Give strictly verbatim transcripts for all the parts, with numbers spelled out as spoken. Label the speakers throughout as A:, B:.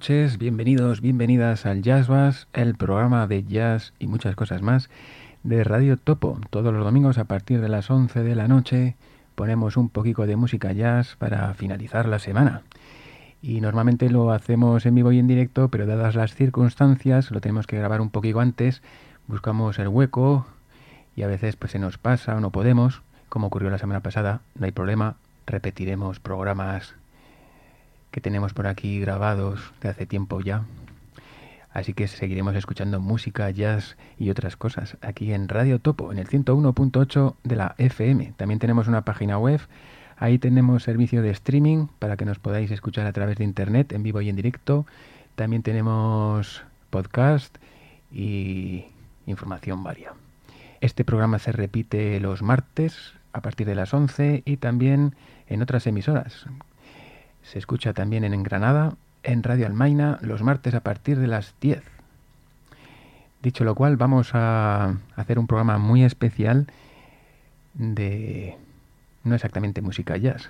A: noches, bienvenidos, bienvenidas al Jazz Bass, el programa de jazz y muchas cosas más de Radio Topo. Todos los domingos a partir de las once de la noche ponemos un poquito de música jazz para finalizar la semana. Y normalmente lo hacemos en vivo y en directo, pero dadas las circunstancias lo tenemos que grabar un poquito antes, buscamos el hueco y a veces pues se nos pasa o no podemos, como ocurrió la semana pasada. No hay problema, repetiremos programas que tenemos por aquí grabados de hace tiempo ya. Así que seguiremos escuchando música, jazz y otras cosas aquí en Radio Topo, en el ciento uno punto ocho de la F M. También tenemos una página web, ahí tenemos servicio de streaming para que nos podáis escuchar a través de internet, en vivo y en directo. También tenemos podcast y información varia. Este programa se repite los martes a partir de las once y también en otras emisoras. Se escucha también en Granada, en Radio Almaina, los martes a partir de las diez. Dicho lo cual, vamos a hacer un programa muy especial de... no exactamente música jazz.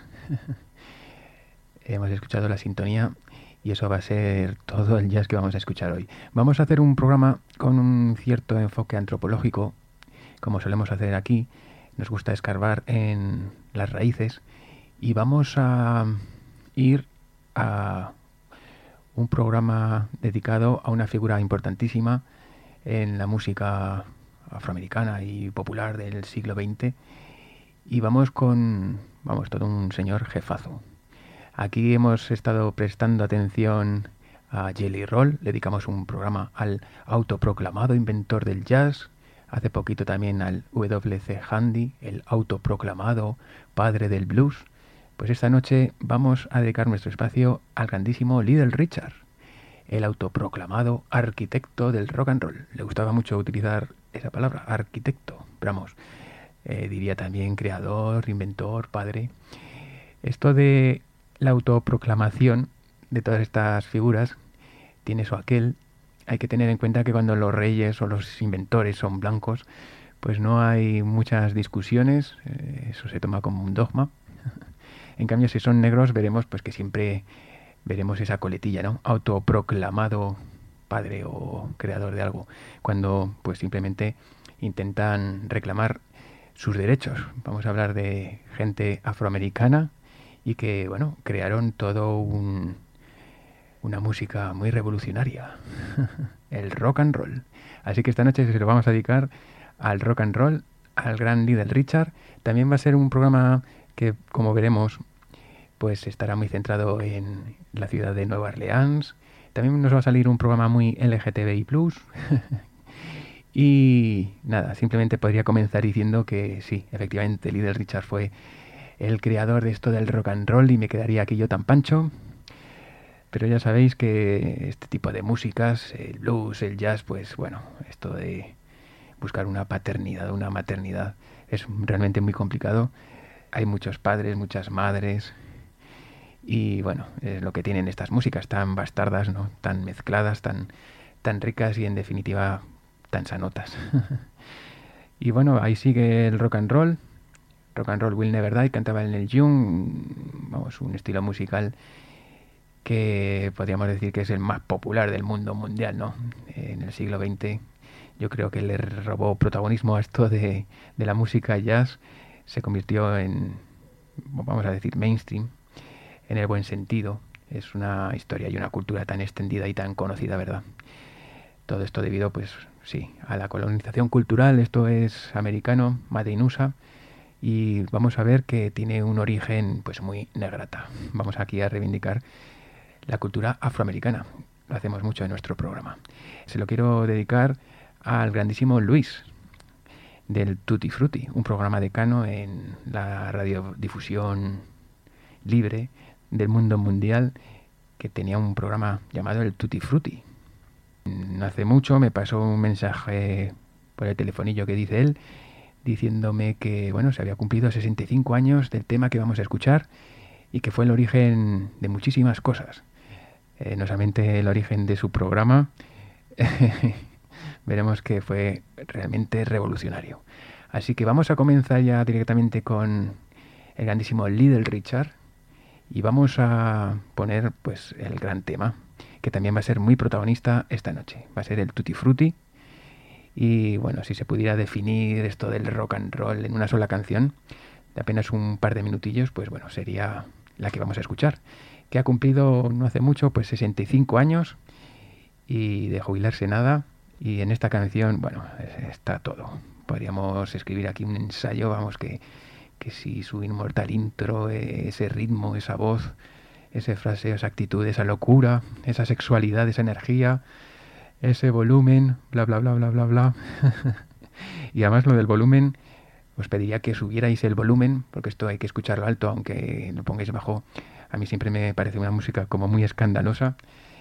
A: Hemos escuchado la sintonía y eso va a ser todo el jazz que vamos a escuchar hoy. Vamos a hacer un programa con un cierto enfoque antropológico, como solemos hacer aquí. Nos gusta escarbar en las raíces y vamos a ir a un programa dedicado a una figura importantísima en la música afroamericana y popular del siglo veinte, y vamos con, vamos, todo un señor jefazo. Aquí hemos estado prestando atención a Jelly Roll, le dedicamos un programa al autoproclamado inventor del jazz, hace poquito también al W C Handy, el autoproclamado padre del blues. Pues esta noche vamos a dedicar nuestro espacio al grandísimo Little Richard, el autoproclamado arquitecto del rock and roll. Le gustaba mucho utilizar esa palabra, arquitecto, pero vamos, eh, diría también creador, inventor, padre. Esto de la autoproclamación de todas estas figuras tiene eso aquel. Hay que tener en cuenta que cuando los reyes o los inventores son blancos, pues no hay muchas discusiones, eh, eso se toma como un dogma. En cambio, si son negros, veremos pues que siempre veremos esa coletilla, ¿no? Autoproclamado padre o creador de algo, cuando pues simplemente intentan reclamar sus derechos. Vamos a hablar de gente afroamericana y que, bueno, crearon todo un, una música muy revolucionaria, el rock and roll. Así que esta noche se lo vamos a dedicar al rock and roll, al gran Little Richard. También va a ser un programa que, como veremos, pues estará muy centrado en la ciudad de Nueva Orleans. También nos va a salir un programa muy L G T B I plus. Y nada, simplemente podría comenzar diciendo que sí, efectivamente, Little Richard fue el creador de esto del rock and roll y me quedaría aquí yo tan pancho. Pero ya sabéis que este tipo de músicas, el blues, el jazz, pues bueno, esto de buscar una paternidad, una maternidad, es realmente muy complicado. Hay muchos padres, muchas madres, y bueno, es lo que tienen estas músicas tan bastardas, ¿no? Tan mezcladas, tan, tan ricas y en definitiva tan sanotas. Y bueno, ahí sigue el rock and roll. Rock and roll will never die, cantaba en el Young, vamos, un estilo musical que podríamos decir que es el más popular del mundo mundial, ¿no? En el siglo veinte yo creo que le robó protagonismo a esto de, de la música jazz. Se convirtió en, vamos a decir, mainstream, en el buen sentido. Es una historia y una cultura tan extendida y tan conocida, ¿verdad? Todo esto debido, pues sí, a la colonización cultural. Esto es americano, made in U S A, y vamos a ver que tiene un origen pues muy negrata. Vamos aquí a reivindicar la cultura afroamericana. Lo hacemos mucho en nuestro programa. Se lo quiero dedicar al grandísimo Luis, del Tutti Frutti, un programa decano en la radiodifusión libre del mundo mundial, que tenía un programa llamado el Tutti Frutti. No hace mucho me pasó un mensaje por el telefonillo que dice él, diciéndome que bueno, se había cumplido sesenta y cinco años del tema que vamos a escuchar y que fue el origen de muchísimas cosas. Eh, no solamente el origen de su programa, veremos que fue realmente revolucionario. Así que vamos a comenzar ya directamente con el grandísimo Little Richard y vamos a poner pues el gran tema que también va a ser muy protagonista esta noche. Va a ser el Tutti Frutti. Y bueno, si se pudiera definir esto del rock and roll en una sola canción, de apenas un par de minutillos, pues bueno, sería la que vamos a escuchar, que ha cumplido no hace mucho, pues sesenta y cinco años y de jubilarse nada. Y en esta canción, bueno, está todo. Podríamos escribir aquí un ensayo, vamos, que, que si su inmortal intro, ese ritmo, esa voz, ese fraseo, esa actitud, esa locura, esa sexualidad, esa energía, ese volumen, bla, bla, bla, bla, bla, bla. Y además lo del volumen, os pediría que subierais el volumen, porque esto hay que escucharlo alto, aunque lo pongáis bajo. A mí siempre me parece una música como muy escandalosa.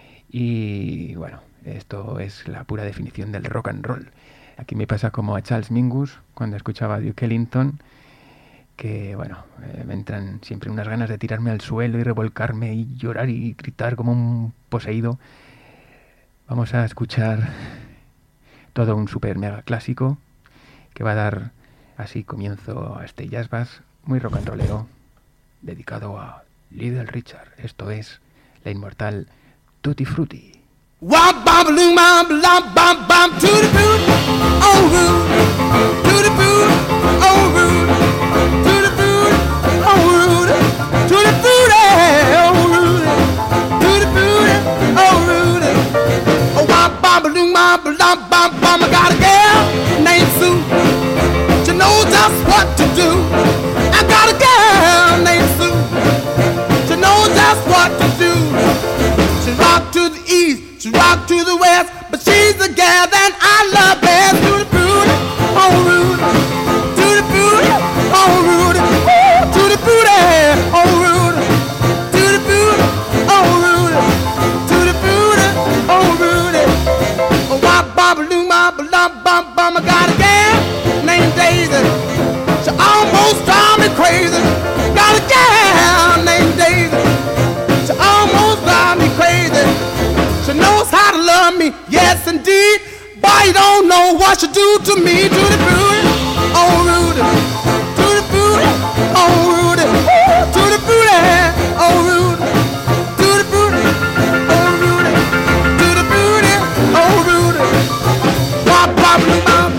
A: Y bueno, esto es la pura definición del rock and roll. Aquí me pasa como a Charles Mingus cuando escuchaba a Duke Ellington, que bueno, eh, me entran siempre unas ganas de tirarme al suelo y revolcarme y llorar y gritar como un poseído. Vamos a escuchar todo un super mega clásico que va a dar así comienzo a este jazz bass muy rock and rollero dedicado a Little Richard. Esto es la inmortal Tutti Frutti.
B: Wop bop loom bop lop bop bop tutti frutti, oh rude, tutti frutti, oh rude, tutti frutti, oh rude, tutti frutti, oh rude, tutti frutti, oh rude. Oh wop bop loom bop lop bop bop. I got a girl named Sue. She knows just what to do. I got a girl named Sue. She knows just what to do. She rock to the east. She rock to the west, but she's the gal that I love best. Tutti frutti, oh Rudy, tutti frutti, oh Rudy, ooh, tutti frutti, oh Rudy, tutti frutti, oh Rudy, tutti frutti, oh Rudy. Oh wop bop loom bop lop bop bop. I got a gal named Daisy. She almost drive me crazy. Got a gal named Daisy. She almost drive me crazy. She knows how to love me, yes indeed. Boy, you don't know what she do to me. Tutti frutti, oh Rudy, tutti frutti, oh Rudy, ooh, tutti frutti, oh Rudy, tutti frutti, oh Rudy, tutti frutti, oh Rudy. Wop wop wop.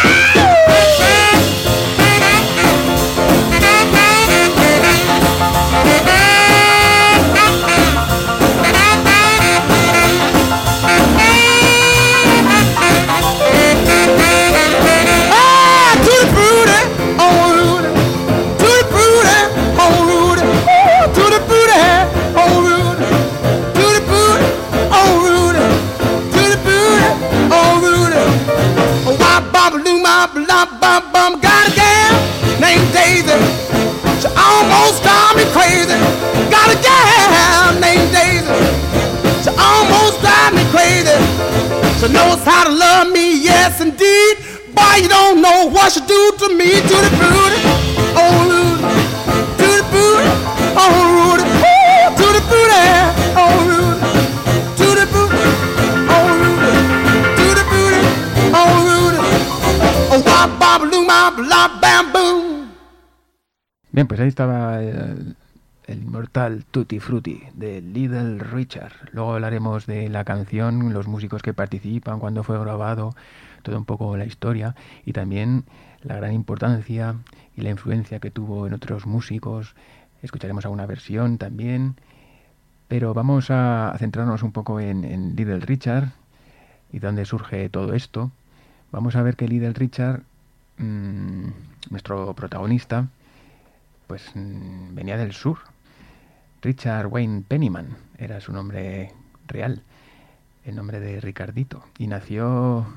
B: Got a gal named Daisy. She almost drive me crazy. Got a gal named Daisy. She almost drive me crazy. She knows how to love me, yes indeed. Boy, you don't know what she do to me. Tutti frutti, oh Rudy, tutti frutti, oh Rudy, ooh, tutti frutti, oh Rudy, tutti frutti, oh Rudy, tutti frutti, oh Rudy. Oh wop bop loom bop lop bam boom.
A: Bien, pues ahí estaba el, el inmortal Tutti Frutti de Little Richard. Luego hablaremos de la canción, los músicos que participan, cuándo fue grabado, todo un poco la historia y también la gran importancia y la influencia que tuvo en otros músicos. Escucharemos alguna versión también, pero vamos a centrarnos un poco en, en Little Richard y dónde surge todo esto. Vamos a ver que Little Richard, mmm, nuestro protagonista, pues mmm, venía del sur. Richard Wayne Penniman era su nombre real, el nombre de Ricardito, y nació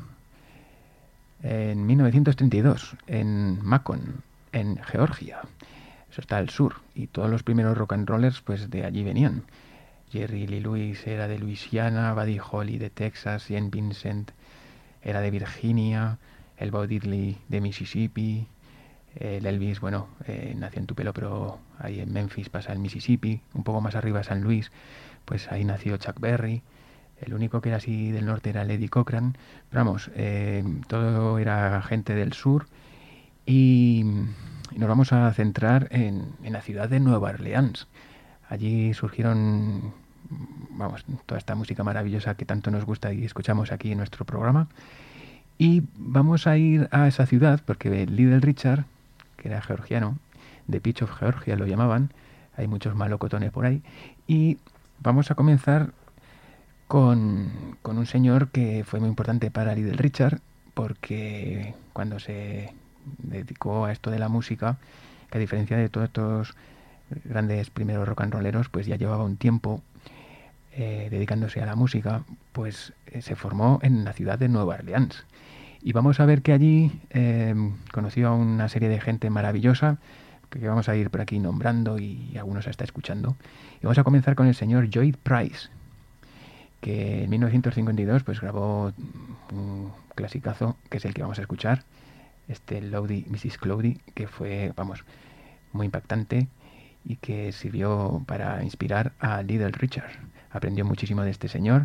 A: en mil novecientos treinta y dos en Macon, en Georgia. Eso está al sur, y todos los primeros rock and rollers pues de allí venían. Jerry Lee Lewis era de Luisiana, Buddy Holly de Texas, Ian Vincent era de Virginia, el Bo Diddley de Mississippi, el Elvis, bueno, eh, nació en Tupelo, pero ahí en Memphis pasa el Mississippi, un poco más arriba San Luis, pues ahí nació Chuck Berry. El único que era así del norte era Eddie Cochran. Pero vamos, eh, todo era gente del sur. Y, y nos vamos a centrar en, en la ciudad de Nueva Orleans. Allí surgieron vamos, toda esta música maravillosa que tanto nos gusta y escuchamos aquí en nuestro programa. Y vamos a ir a esa ciudad porque Little Richard, que era georgiano, The Peach of Georgia lo llamaban, hay muchos malocotones por ahí, y vamos a comenzar con, con un señor que fue muy importante para Little Richard, porque cuando se dedicó a esto de la música, que a diferencia de todos estos grandes primeros rock and rolleros, pues ya llevaba un tiempo eh, dedicándose a la música, pues eh, se formó en la ciudad de Nueva Orleans. Y vamos a ver que allí eh, conoció a una serie de gente maravillosa, que vamos a ir por aquí nombrando y algunos está escuchando. Y vamos a comenzar con el señor Joy Price, que en mil novecientos cincuenta y dos pues grabó un clasicazo, que es el que vamos a escuchar, este Lowdy missus Cloudy, que fue, vamos, muy impactante y que sirvió para inspirar a Little Richard. Aprendió muchísimo de este señor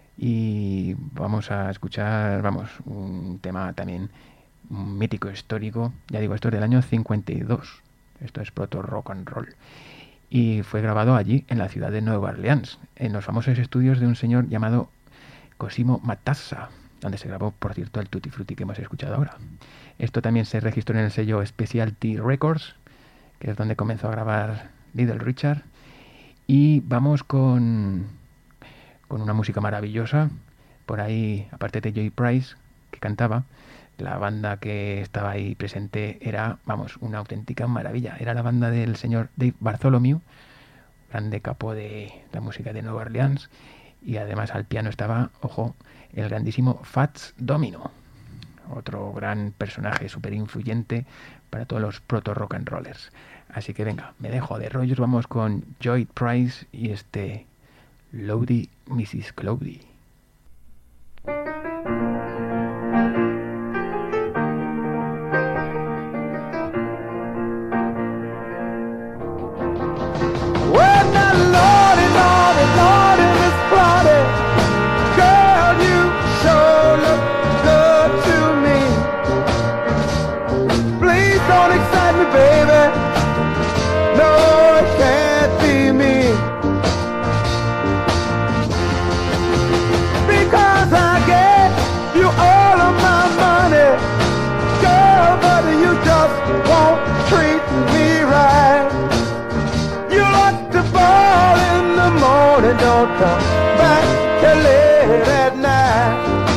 A: y vamos a escuchar, vamos, un tema también un mítico histórico, ya digo, esto es del año cincuenta y dos, esto es proto rock and roll. Y fue grabado allí, en la ciudad de Nueva Orleans, en los famosos estudios de un señor llamado Cosimo Matassa, donde se grabó, por cierto, el Tutti Frutti que hemos escuchado ahora. Esto también se registró en el sello Specialty Records, que es donde comenzó a grabar Little Richard. Y vamos con, con una música maravillosa. Por ahí, aparte de Joy Price, que cantaba, la banda que estaba ahí presente era, vamos, una auténtica maravilla. Era la banda del señor Dave Bartholomew, grande capo de la música de Nueva Orleans. Y además al piano estaba, ojo, el grandísimo Fats Domino, otro gran personaje súper influyente para todos los proto rock and rollers. Así que venga, me dejo de rollos, vamos con Joy Price y este Lowdy missus Cloudy.
B: Don't come back till late at night.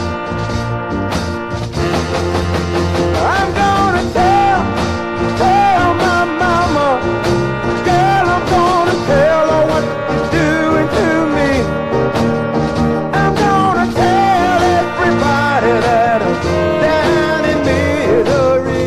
B: I'm gonna tell, tell my mama, girl, I'm gonna tell her what you're doing to me. I'm gonna tell everybody that I'm down in misery.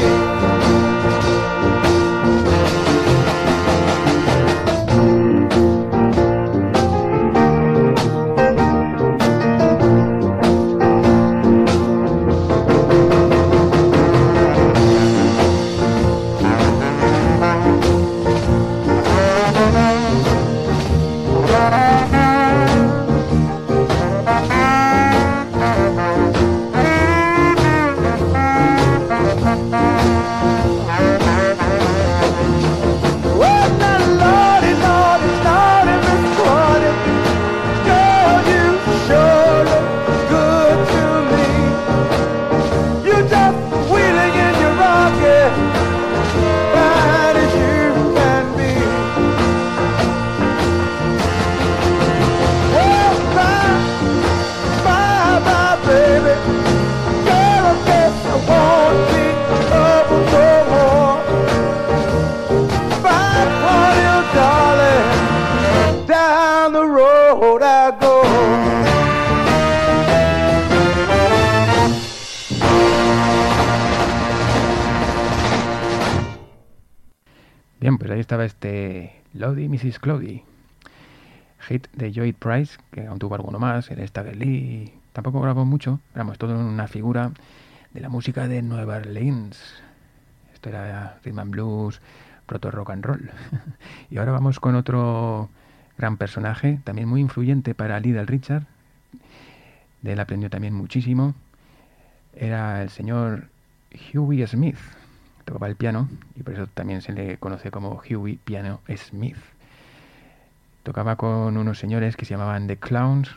A: Bien, pues ahí estaba este Lowdy missus Cloudy, hit de Joy Price, que aún tuvo alguno más, el Stagger Lee, tampoco grabó mucho, éramos todo una figura de la música de Nueva Orleans. Esto era rhythm and blues, proto rock and roll. Y ahora vamos con otro gran personaje, también muy influyente para Little Richard, de él aprendió también muchísimo, era el señor Huey Smith. Tocaba el piano y por eso también se le conoce como Huey Piano Smith. Tocaba con unos señores que se llamaban The Clowns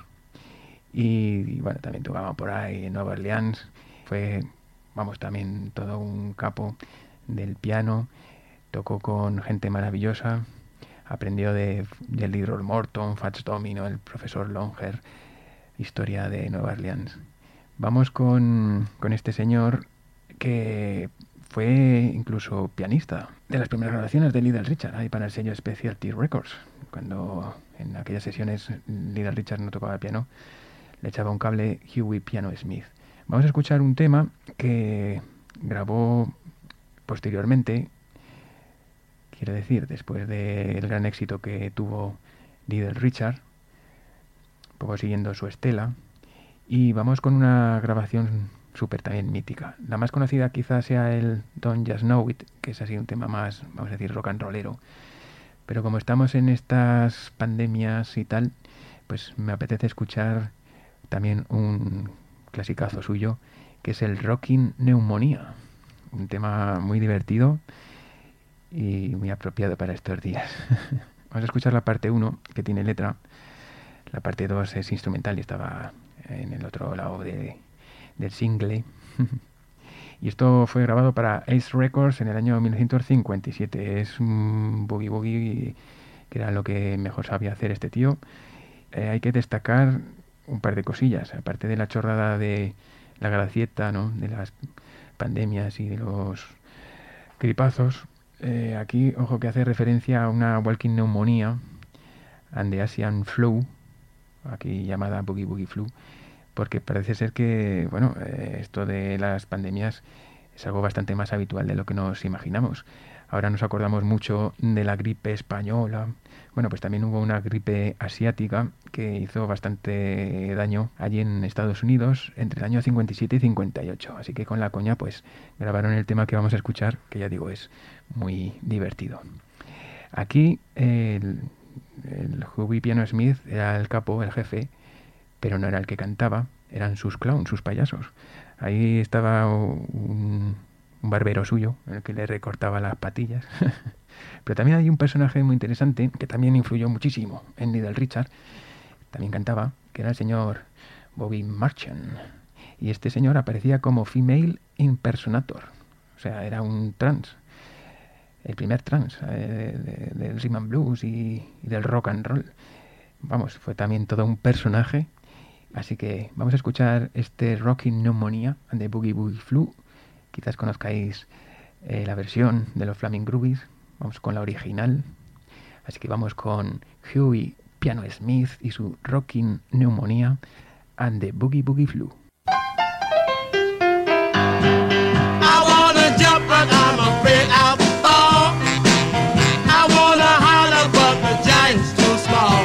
A: y, y bueno, también tocaban por ahí en Nueva Orleans. Fue, vamos, también todo un capo del piano. Tocó con gente maravillosa. Aprendió de, de Leroy Morton, Fats Domino, el profesor Longer, historia de Nueva Orleans. Vamos con, con este señor que fue incluso pianista de las primeras grabaciones de Little Richard, ahí para el sello Specialty Records. Cuando en aquellas sesiones Little Richard no tocaba piano, le echaba un cable Huey Piano Smith. Vamos a escuchar un tema que grabó posteriormente, quiero decir, después del gran éxito que tuvo Little Richard, un poco siguiendo su estela, y vamos con una grabación súper también mítica. La más conocida quizás sea el Don't Just Know It, que es así un tema más, vamos a decir, rock and rollero. Pero como estamos en estas pandemias y tal, pues me apetece escuchar también un clasicazo suyo, que es el Rockin' Pneumonia. Un tema muy divertido y muy apropiado para estos días. Vamos a escuchar la parte uno, que tiene letra. La parte dos es instrumental y estaba en el otro lado de, del single. Y esto fue grabado para Ace Records en el año mil novecientos cincuenta y siete. Es un boogie boogie que era lo que mejor sabía hacer este tío. Eh, hay que destacar un par de cosillas, aparte de la chorrada de la gracieta, ¿no?, de las pandemias y de los gripazos. Eh, aquí, ojo, que hace referencia a una walking neumonía and the Asian flu, aquí llamada boogie boogie flu, porque parece ser que, bueno, eh, esto de las pandemias es algo bastante más habitual de lo que nos imaginamos. Ahora nos acordamos mucho de la gripe española. Bueno, pues también hubo una gripe asiática que hizo bastante daño allí en Estados Unidos entre el año cincuenta y siete y cincuenta y ocho. Así que con la coña, pues grabaron el tema que vamos a escuchar, que ya digo, es muy divertido. Aquí el, el Huey Piano Smith era el capo, el jefe, pero no era el que cantaba, eran sus clowns, sus payasos. Ahí estaba un, un barbero suyo, el que le recortaba las patillas. Pero también hay un personaje muy interesante que también influyó muchísimo en Little Richard, también cantaba, que era el señor Bobby Marchand. Y este señor aparecía como female impersonator, o sea, era un trans, el primer trans eh, de, del rhythm and blues y, y del rock and roll. Vamos, fue también todo un personaje. Así que vamos a escuchar este Rockin' Pneumonia and the Boogie Boogie Flu. Quizás conozcáis eh, la versión de los Flaming Groovies. Vamos con la original. Así que vamos con Huey Piano Smith y su Rockin' Pneumonia and the Boogie Boogie Flu.
B: I wanna jump but I'm afraid I'll fall. I wanna holler but the giant's too small.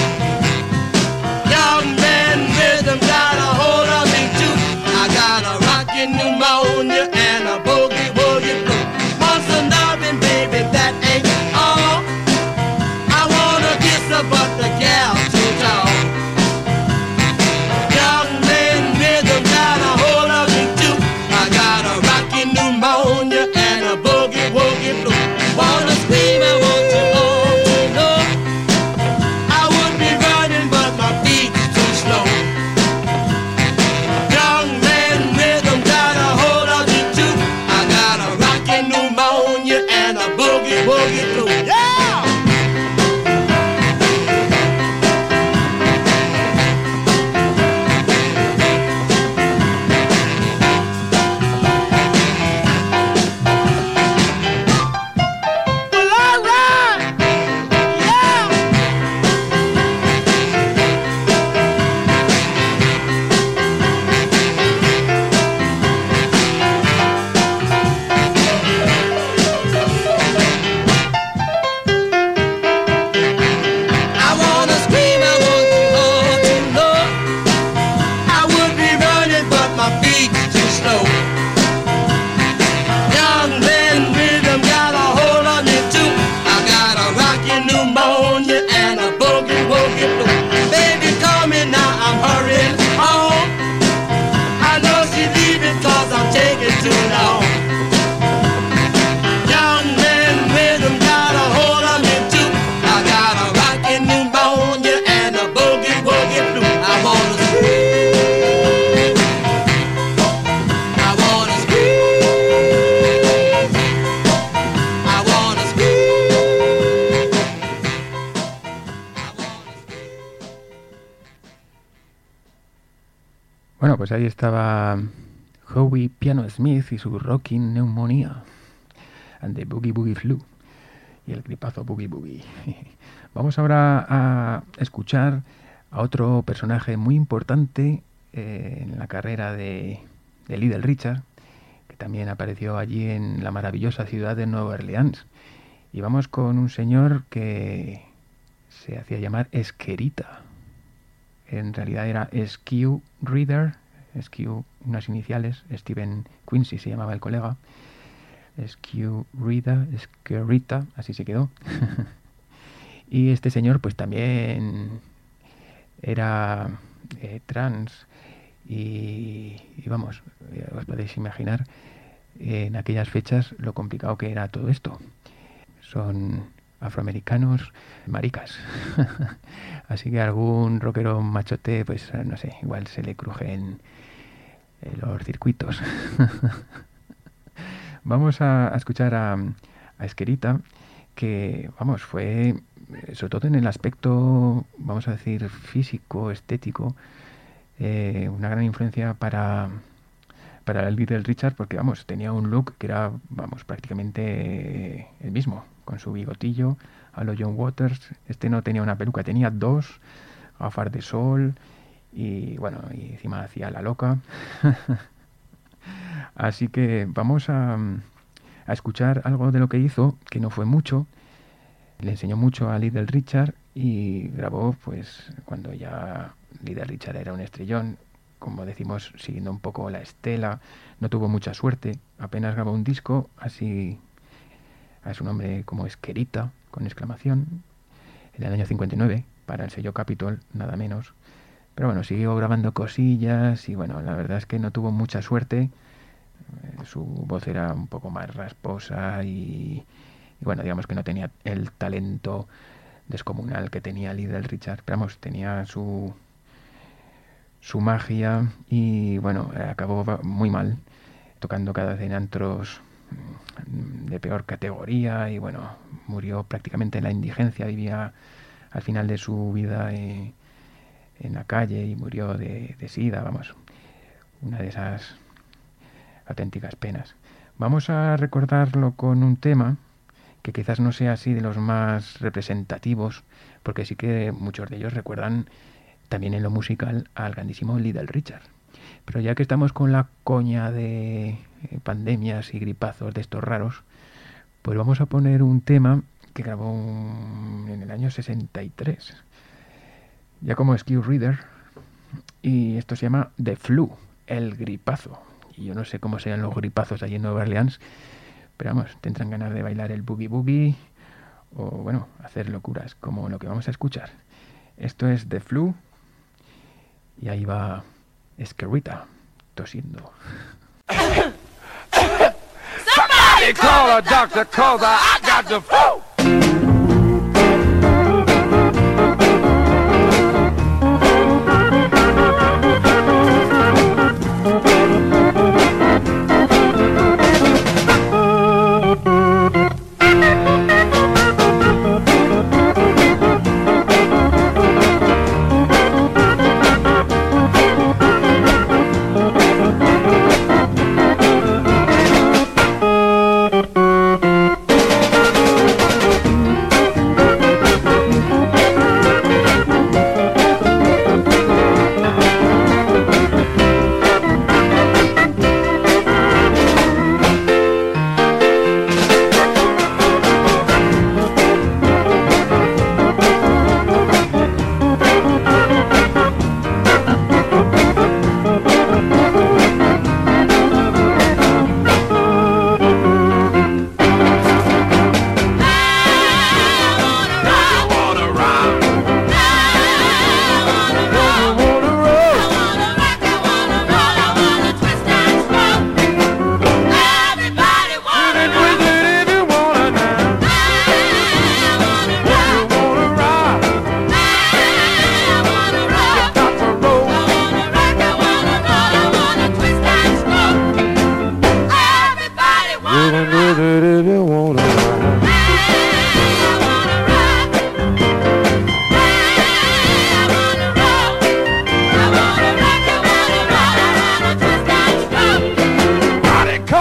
B: Young man rhythm got a hold of me too. I got a rockin' pneumonia and a boogie woogie flu. Want some loving, baby, that ain't all. I wanna kiss her but the gal's too tall. Young man rhythm got a hold of me too. I got a rockin' pneumonia and a boogie woogie flu. Wanna scream, I want to all to know. I would be running but my feet's too slow. Young man rhythm got a hold
A: Bueno, pues ahí estaba Howie Piano Smith y su Rocking Pneumonia and the Boogie Boogie Flu y el gripazo Boogie Boogie. Vamos ahora a escuchar a otro personaje muy importante eh, en la carrera de, de Little Richard, que también apareció allí en la maravillosa ciudad de Nueva Orleans. Y vamos con un señor que se hacía llamar Esquerita. En realidad era Skew Reader, Skew, unas iniciales, Steven Quincy se llamaba el colega, Skew Reader, Esquerita, así se quedó. Y este señor pues también era eh, trans y, y vamos, os podéis imaginar eh, en aquellas fechas lo complicado que era todo esto. Son afroamericanos maricas. Así que algún rockero machote, pues no sé, igual se le crujen eh, los circuitos. Vamos a, a escuchar a, a Esquerita, que, vamos, fue, sobre todo en el aspecto, vamos a decir, físico, estético, eh, una gran influencia para, para el Little Richard, porque, vamos, tenía un look que era, vamos, prácticamente el mismo, con su bigotillo a lo John Waters. Este no tenía una peluca, tenía dos, gafas de sol y bueno, y encima hacía la loca. Así que vamos a, a escuchar algo de lo que hizo, que no fue mucho. Le enseñó mucho a Little Richard y grabó pues cuando ya Little Richard era un estrellón, como decimos, siguiendo un poco la estela. No tuvo mucha suerte, apenas grabó un disco, así a su nombre como Esquerita, con exclamación, en el año cincuenta y nueve, para el sello Capitol, nada menos. Pero bueno, siguió grabando cosillas y bueno, la verdad es que no tuvo mucha suerte. Eh, su voz era un poco más rasposa y, y bueno, digamos que no tenía el talento descomunal que tenía Little Richard. Pero vamos, tenía su, su magia y bueno, acabó muy mal, tocando cada vez en antros de peor categoría y bueno, murió prácticamente en la indigencia, vivía al final de su vida eh, en la calle y murió de, de sida, vamos, una de esas auténticas penas. Vamos a recordarlo con un tema que quizás no sea así de los más representativos, porque sí que muchos de ellos recuerdan también en lo musical al grandísimo Little Richard. Pero ya que estamos con la coña de eh, pandemias y gripazos de estos raros, pues vamos a poner un tema que grabó un, en el año sesenta y tres, ya como Skew Reader, y esto se llama The Flu, el gripazo. Y yo no sé cómo serán los gripazos allí en Nueva Orleans, pero vamos, tendrán ganas de bailar el boogie boogie o bueno, hacer locuras como lo que vamos a escuchar. Esto es The Flu y ahí va Esquerita tosiendo.
B: Somebody call a doctor, cause I got the flu.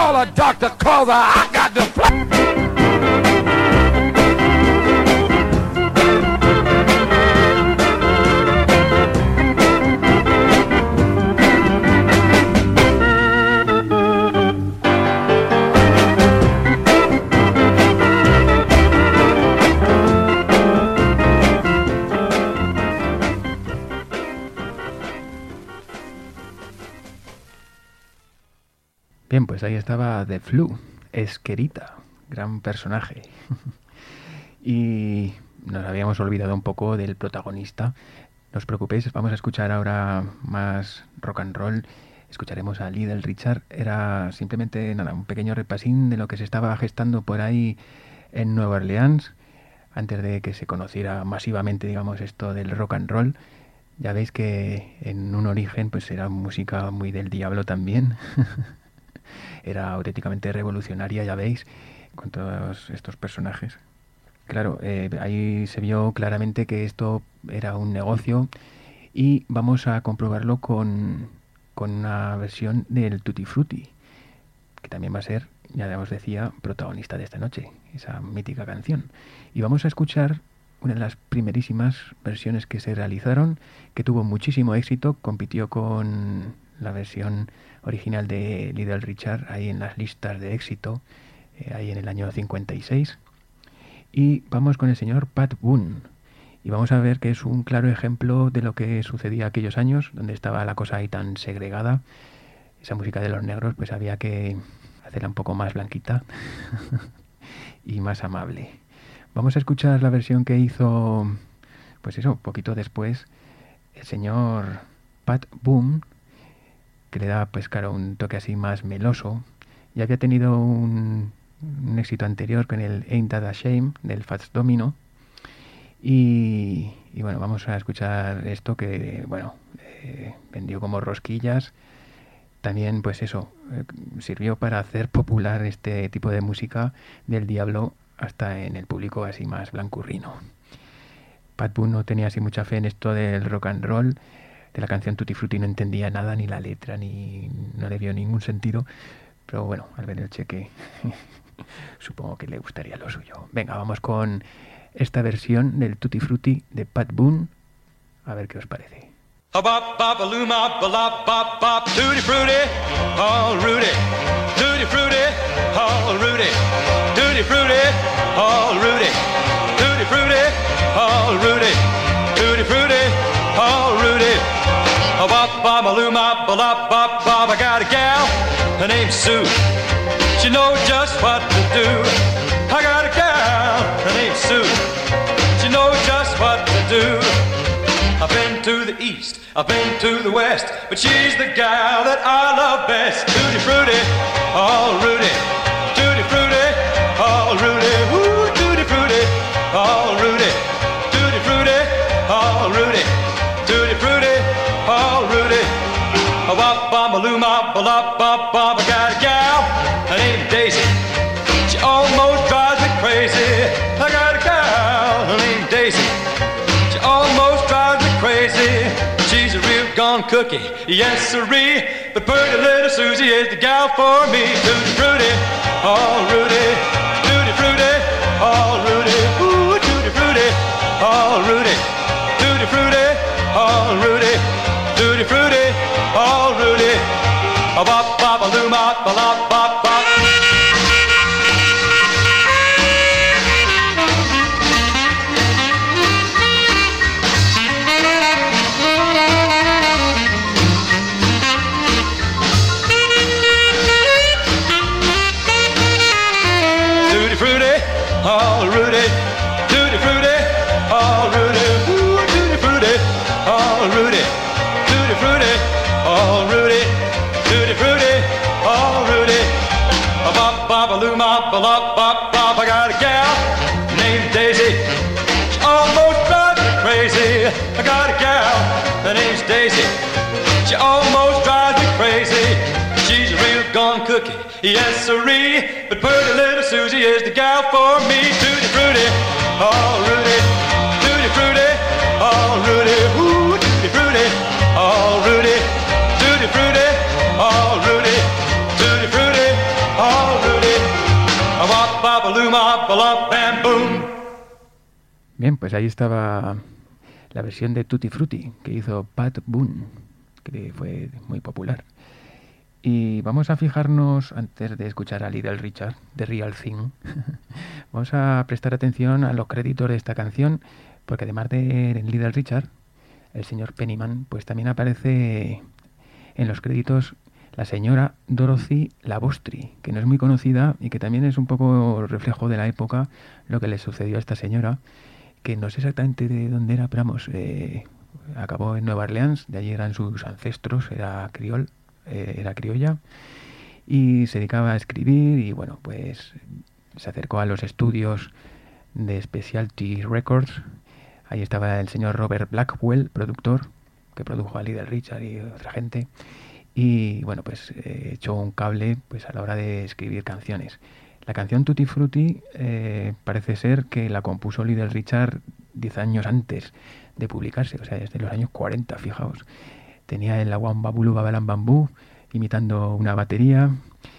B: call a doctor, cause I got the play.
A: Bien, pues ahí estaba The Flu, Esquerita, gran personaje. Y nos habíamos olvidado un poco del protagonista. No os preocupéis, vamos a escuchar ahora más rock and roll. Escucharemos a Little Richard. Era simplemente nada, un pequeño repasín de lo que se estaba gestando por ahí en Nueva Orleans, antes de que se conociera masivamente, digamos, esto del rock and roll. Ya veis que en un origen pues era música muy del diablo también. Era auténticamente revolucionaria, ya veis, con todos estos personajes. Claro, eh, ahí se vio claramente que esto era un negocio y vamos a comprobarlo con, con una versión del Tutti Frutti, que también va a ser, ya os decía, protagonista de esta noche, esa mítica canción. Y vamos a escuchar una de las primerísimas versiones que se realizaron, que tuvo muchísimo éxito, compitió con la versión original de Little Richard ahí en las listas de éxito, eh, ahí en el año cincuenta y seis. Y vamos con el señor Pat Boone, y vamos a ver que es un claro ejemplo de lo que sucedía aquellos años, donde estaba la cosa ahí tan segregada. Esa música de los negros pues había que hacerla un poco más blanquita y más amable. Vamos a escuchar la versión que hizo, pues eso, poquito después, el señor Pat Boone, que le da, pues claro, un toque así más meloso. Ya había tenido un, un éxito anterior con el Ain't That a Shame del Fats Domino. Y, y bueno, vamos a escuchar esto que, bueno, eh, vendió como rosquillas. También, pues eso, eh, sirvió para hacer popular este tipo de música del diablo hasta en el público así más blancurrino. Pat Boone no tenía así mucha fe en esto del rock and roll. De la canción Tutti Frutti no entendía nada, ni la letra, ni no le vio ningún sentido. Pero bueno, al ver el cheque, supongo que le gustaría lo suyo. Venga, vamos con esta versión del Tutti Frutti de Pat Boone. A ver qué os parece.
C: A bop bop a loom bop a lop bop bop tutti frutti, all Rudy, tutti frutti, all Rudy, tutti frutti, all Rudy, tutti frutti, all Rudy, tutti frutti, all Rudy. A bop bop a loom bop a lop bop bop. I got a gal, her name's Sue. She knows just what to do. I got a gal, her name's Sue. She knows just what to do. I've been to the east, I've been to the west, but she's the gal that I love best. Tutti frutti, all Rudy. Tutti frutti, all Rudy. Ooh, tutti frutti, all Rudy. Tutti frutti, all Rudy. Tutti frutti, all Rudy. A wop bop a loom bop a lop bop bop. I got a gal, her name's Daisy. She almost drives me crazy. I got a gal, her name's Daisy. She almost drives me crazy. She's a real gone cookie, yes sirree. But pretty little Susie is the gal for me. Tutti frutti, all Rudy. Tutti frutti, all Rudy. Ooh, tutti frutti, all Rudy. Tutti frutti, all Rudy. Tutti frutti, all Rudy. A bop bop a loom bop a lop bop bop. All Rudy, tutti frutti, all Rudy, ooh, tutti frutti, all Rudy, tutti frutti, all Rudy, tutti frutti, all Rudy. A bop bop a loom bop a lop bop bop. I got a gal named Daisy. She almost drives me crazy. I got a gal, her name's Daisy. She almost drives me crazy. She's a real gone cookie, yes sirree. But pretty little Susie is the gal for me. Tutti frutti, all Rudy. Tutti frutti, all Rudy. Ooh, tutti frutti, all Rudy. Tutti frutti, all Rudy. Tutti frutti, all bop-a-loo-ma, ba-lump, bam, boom.
A: Bien, pues ahí estaba la versión de Tutti Frutti que hizo Pat Boone, que fue muy popular. Y vamos a fijarnos, antes de escuchar a Little Richard, The Real Thing, vamos a prestar atención a los créditos de esta canción, porque además de Little Richard, el señor Pennyman, pues también aparece en los créditos la señora Dorothy Labostri, que no es muy conocida y que también es un poco reflejo de la época, lo que le sucedió a esta señora, que no sé exactamente de dónde era, pero vamos, eh, acabó en Nueva Orleans, de allí eran sus ancestros, era criol, eh, era criolla, y se dedicaba a escribir y bueno, pues se acercó a los estudios de Specialty Records. Ahí estaba el señor Robert Blackwell, productor, que produjo a Little Richard y otra gente, y bueno, pues eh, echó un cable pues a la hora de escribir canciones. La canción Tutti Frutti eh, parece ser que la compuso Little Richard diez años antes de publicarse, o sea, desde los años cuarenta, fijaos. Tenía el Awam Babulu Babalam Bambú imitando una batería,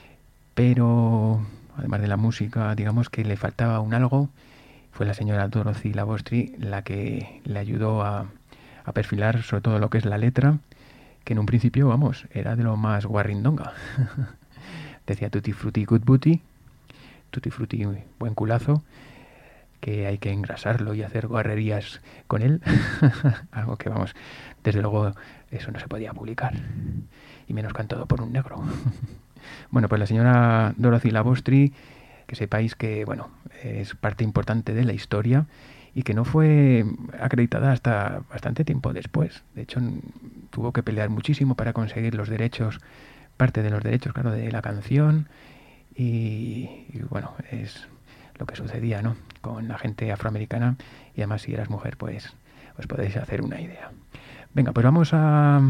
A: pero además de la música, digamos que le faltaba un algo. Fue la señora Dorothy Labostri la que le ayudó a, a perfilar sobre todo lo que es la letra, que en un principio, vamos, era de lo más guarrindonga. Decía Tutti Frutti Good Booty, Tutti Frutti buen culazo, que hay que engrasarlo y hacer guarrerías con él. Algo que, vamos, desde luego eso no se podía publicar, y menos cantado por un negro. Bueno, pues la señora Dorothy Labostri, que sepáis que, bueno, es parte importante de la historia y que no fue acreditada hasta bastante tiempo después. De hecho, tuvo que pelear muchísimo para conseguir los derechos, parte de los derechos, claro, de la canción. Y, y bueno, es lo que sucedía, ¿no?, con la gente afroamericana, y además si eras mujer, pues os podéis hacer una idea. Venga, pues vamos a,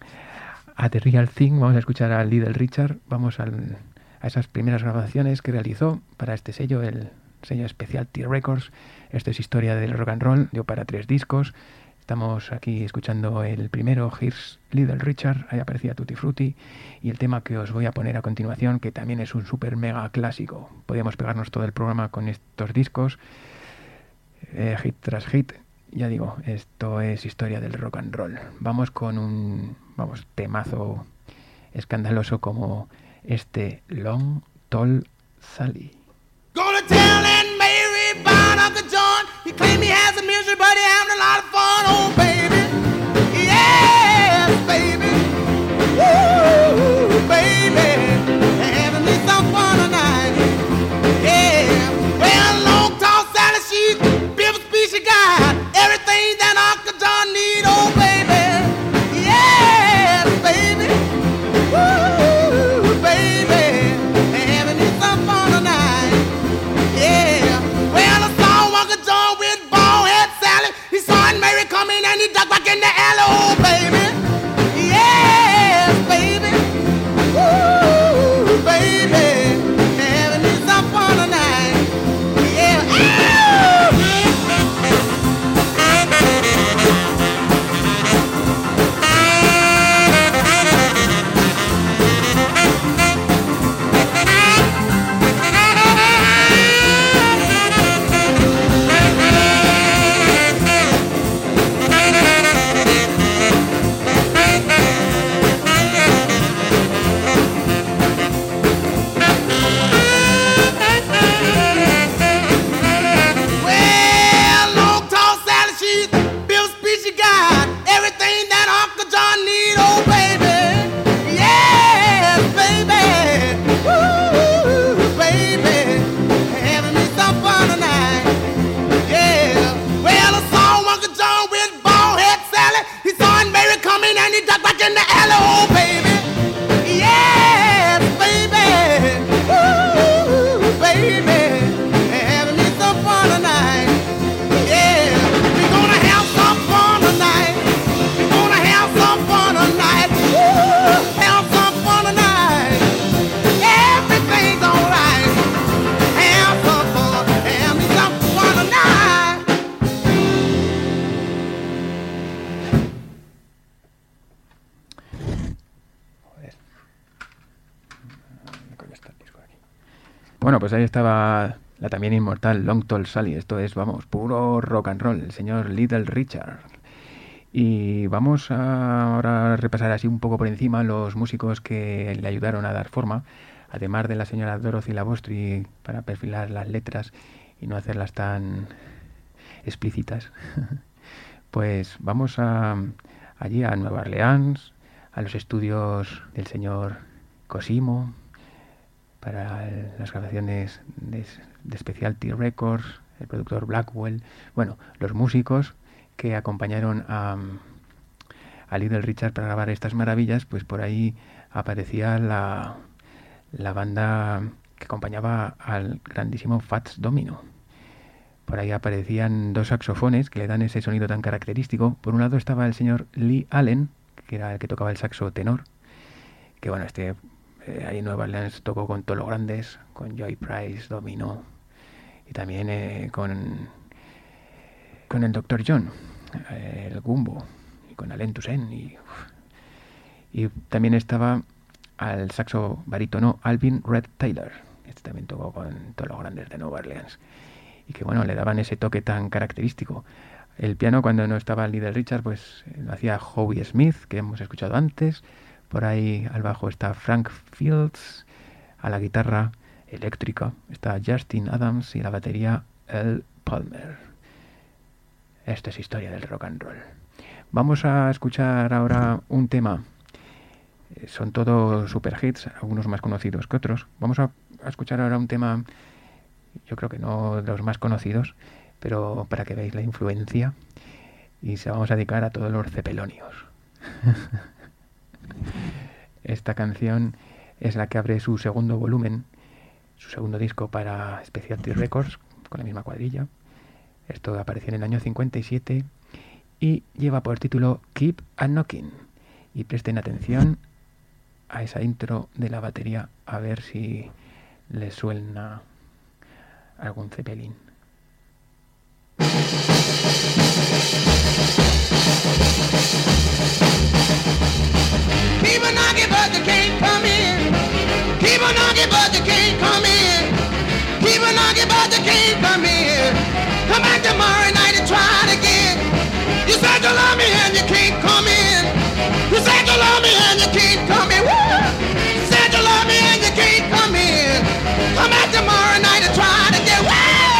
A: a The Real Thing, vamos a escuchar a Little Richard, vamos al, a esas primeras grabaciones que realizó para este sello, el sello Specialty Records. Esto es historia del rock and roll, dio para tres discos. Estamos aquí escuchando el primero, Here's Little Richard, ahí aparecía Tutti Frutti, y el tema que os voy a poner a continuación, que también es un super mega clásico. Podríamos pegarnos todo el programa con estos discos, eh, hit tras hit. Ya digo, esto es historia del rock and roll. Vamos con un, vamos, temazo escandaloso como este Long Tall Sally.
B: Gonna tell Aunt Mary about Uncle John. He claimed he has a misery, but he having a lot of fun. Oh, baby. Yes, baby. Woo, baby. Having me some fun tonight. Yeah. Well, long, tall Sally, she's beautiful speech she got. Everything that Uncle John need. Oh, baby. Yes, baby. Woo, baby. Having me some fun tonight. Yeah, well, I saw Uncle John with bald head Sally. He saw Aunt Mary coming and he ducked back in the alley. Oh, baby, yes, baby, ooh, baby, having me some fun tonight. Yeah,
A: Bueno, pues ahí estaba la también inmortal Long Tall Sally. Esto es, vamos, puro rock and roll, el señor Little Richard. Y vamos a ahora a repasar así un poco por encima los músicos que le ayudaron a dar forma, además de la señora Dorothy Labostri para perfilar las letras y no hacerlas tan explícitas. Pues vamos a allí a Nueva Orleans, a los estudios del señor Cosimo para el, las grabaciones de, de Specialty Records, el productor Blackwell, bueno, los músicos que acompañaron a, a Little Richard para grabar estas maravillas, pues por ahí aparecía la, la banda que acompañaba al grandísimo Fats Domino. Por ahí aparecían dos saxofones que le dan ese sonido tan característico. Por un lado estaba el señor Lee Allen, que era el que tocaba el saxo tenor, que bueno, este eh, ahí en Nueva Orleans tocó con todos los grandes, con Joy Price, Domino, y también eh, con, con el doctor John, eh, el Gumbo, y con Alain Toussaint, y, y también estaba al saxo barítono Alvin Red Taylor, este también tocó con todos los grandes de Nueva Orleans, y que bueno, le daban ese toque tan característico. El piano, cuando no estaba Little Richard, pues lo hacía Howie Smith, que hemos escuchado antes. Por ahí al bajo está Frank Fields, a la guitarra eléctrica está Justin Adams y la batería Earl Palmer. Esto es historia del rock and roll. Vamos a escuchar ahora un tema. Son todos super hits, algunos más conocidos que otros. Vamos a, a escuchar ahora un tema, yo creo que no de los más conocidos, pero para que veáis la influencia, y se vamos a dedicar a todos los cepelonios. Esta canción es la que abre su segundo volumen, su segundo disco para Specialty Records, con la misma cuadrilla. Esto apareció en el año cincuenta y siete y lleva por título Keep a Knockin'. Y presten atención a esa intro de la batería, a ver si les suena algún cepelín.
B: Keep a knocking, but they can't come in. Keep a knocking, but they can't come in. Keep a knocking, but they can't come in. Come back tomorrow night and try it again. You said you love me and you can't come in. You said you love me and you can't come in. Woo! You said you love me and you can't come in. Come back tomorrow night and try it again. Woo!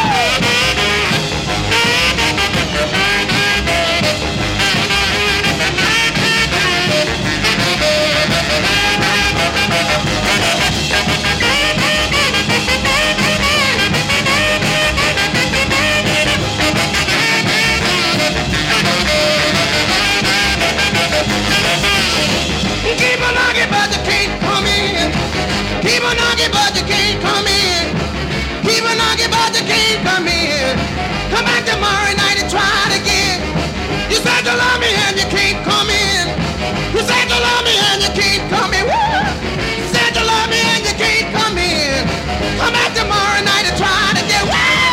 B: Keep on knocking, but you can't come in. Keep on knocking, but you can't come in. Keep on knocking, but you can't come in. Come back tomorrow night and try it again. You said you love me and you can't come in. You said you love me and you can't come in. Woo! You said you love me and you can't come in. Come back tomorrow night and try it again. Woo!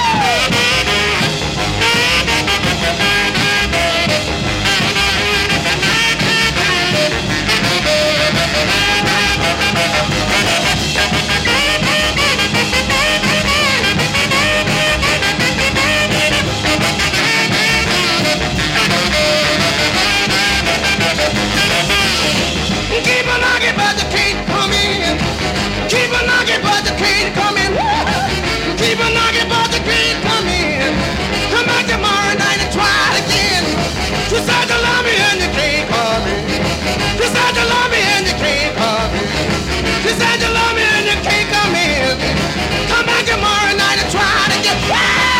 B: Keep on knocking, but you can't come in. Keep on knocking, but you can't come in. Woo! Keep on knocking, but you can't come in. Come back tomorrow night and try it again. You said you love me and you can't come in. You said you love me and you can't come in. You said you love me and you can't come in. Come back tomorrow night and try it again. Woo!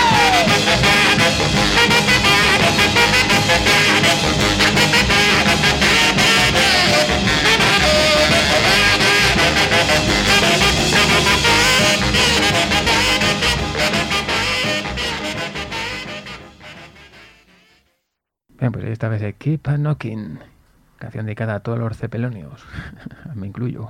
A: Bien, pues esta vez es Keep a Knockin', canción dedicada a todos los cepelonios. Me incluyo.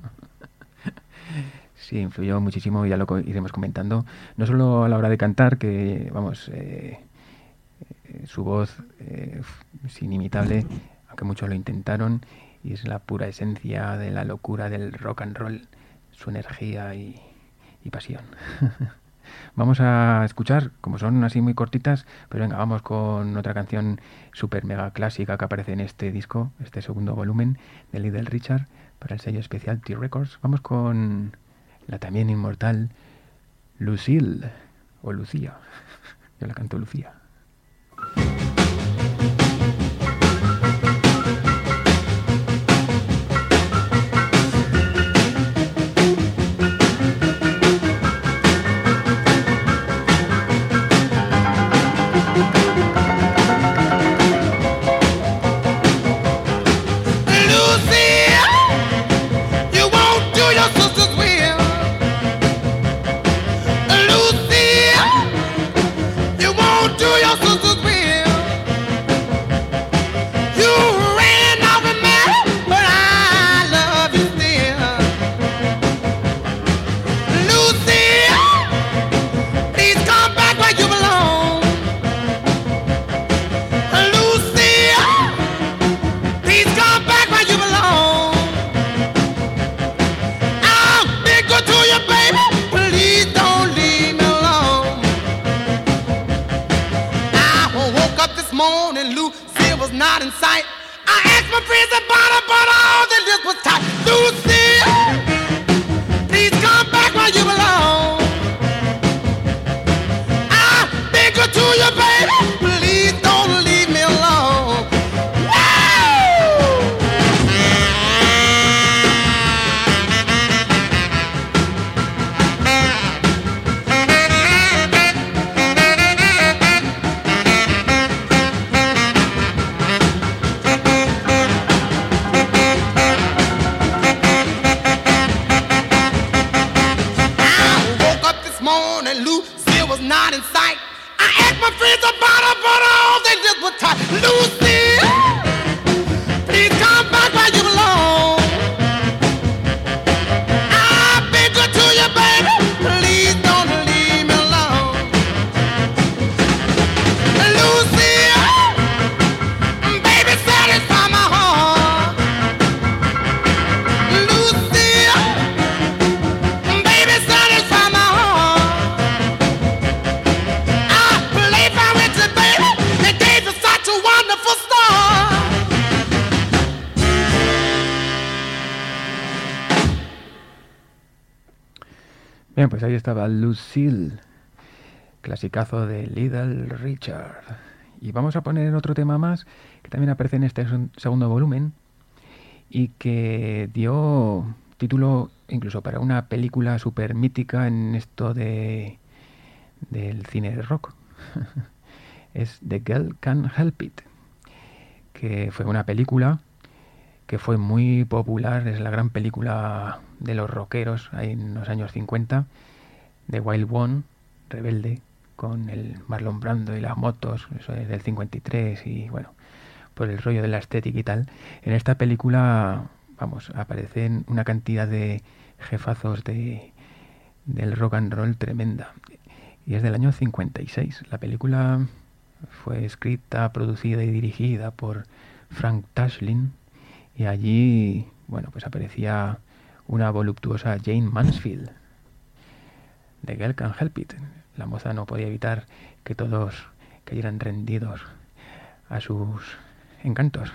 A: Sí, influyó muchísimo y ya lo iremos comentando. No solo a la hora de cantar, que vamos, eh, eh, su voz eh, es inimitable, aunque muchos lo intentaron, y es la pura esencia de la locura del rock and roll, su energía y, y pasión. Vamos a escuchar, como son así muy cortitas, pero venga, vamos con otra canción súper mega clásica que aparece en este disco, este segundo volumen de Little Richard, para el sello especial T-Records. Vamos con la también inmortal Lucille, o Lucía. Yo la canto Lucía. Bien, pues ahí estaba Lucille, clasicazo de Little Richard. Y vamos a poner otro tema más que también aparece en este segundo volumen y que dio título incluso para una película súper mítica en esto de del cine rock. Es The Girl Can't Help It, que fue una película que fue muy popular, es la gran película de los rockeros ahí en los años cincuenta, de Wild One, Rebelde, con el Marlon Brando y las motos, eso es del cincuenta y tres, y bueno, por el rollo de la estética y tal. En esta película, vamos, aparecen una cantidad de jefazos de, del rock and roll tremenda, y es del año cincuenta y seis. La película fue escrita, producida y dirigida por Frank Tashlin, y allí, bueno, pues aparecía una voluptuosa Jane Mansfield. The Girl Can't Help It. La moza no podía evitar que todos cayeran rendidos a sus encantos.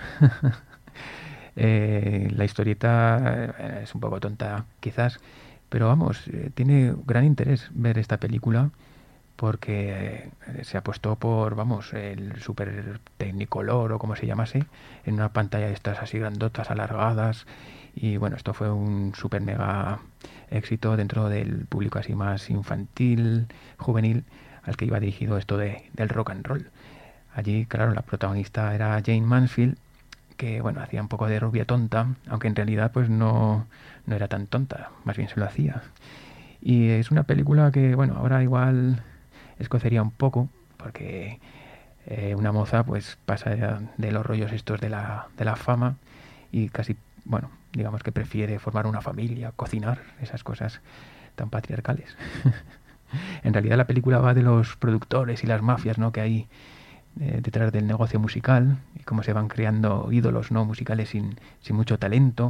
A: eh, la historieta es un poco tonta, quizás, pero vamos, eh, tiene gran interés ver esta película porque eh, se apostó por, vamos, el super Technicolor o como se llamase, en una pantalla de estas así grandotas, alargadas, y bueno, esto fue un super mega éxito dentro del público así más infantil, juvenil, al que iba dirigido esto de, del rock and roll. Allí, claro, la protagonista era Jane Mansfield, que bueno, hacía un poco de rubia tonta, aunque en realidad pues no, no era tan tonta, más bien se lo hacía. Y es una película que, bueno, ahora igual escocería un poco, porque eh, una moza pues pasa de los rollos estos de la, de la fama y casi, bueno, digamos que prefiere formar una familia, cocinar, esas cosas tan patriarcales. En realidad la película va de los productores y las mafias, ¿no?, que hay eh, detrás del negocio musical y cómo se van creando ídolos, ¿no?, musicales sin, sin mucho talento,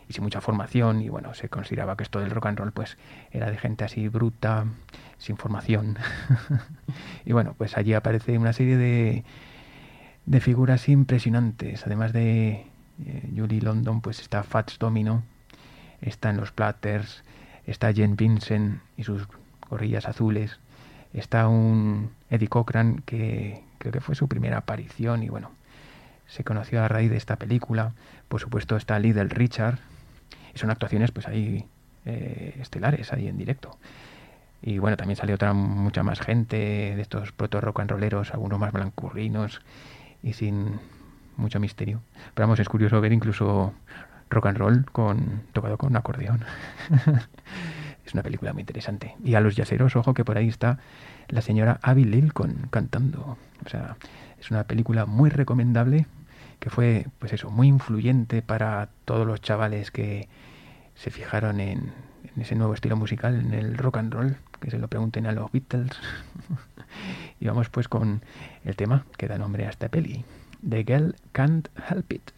A: y sin mucha formación, y bueno, se consideraba que esto del rock and roll pues era de gente así bruta, sin formación. Y bueno, pues allí aparece una serie de, de figuras impresionantes. Además de eh, Julie London, pues está Fats Domino, están los Platters, está Jen Vincent y sus gorrillas azules, está un Eddie Cochran que creo que fue su primera aparición y bueno, se conoció a raíz de esta película. Por supuesto está Little Richard, y son actuaciones pues ahí eh, estelares, ahí en directo. Y bueno, también salió otra mucha más gente de estos proto rock and rolleros, algunos más blancurrinos y sin mucho misterio. Pero vamos, es curioso ver incluso rock and roll con tocado con acordeón. Es una película muy interesante. Y a los yaceros, ojo que por ahí está la señora Abby Lincoln cantando. O sea, es una película muy recomendable que fue, pues eso, muy influyente para todos los chavales que se fijaron en, en ese nuevo estilo musical, en el rock and roll, que se lo pregunten a los Beatles. Y vamos pues con el tema que da nombre a esta peli, The Girl Can't Help It.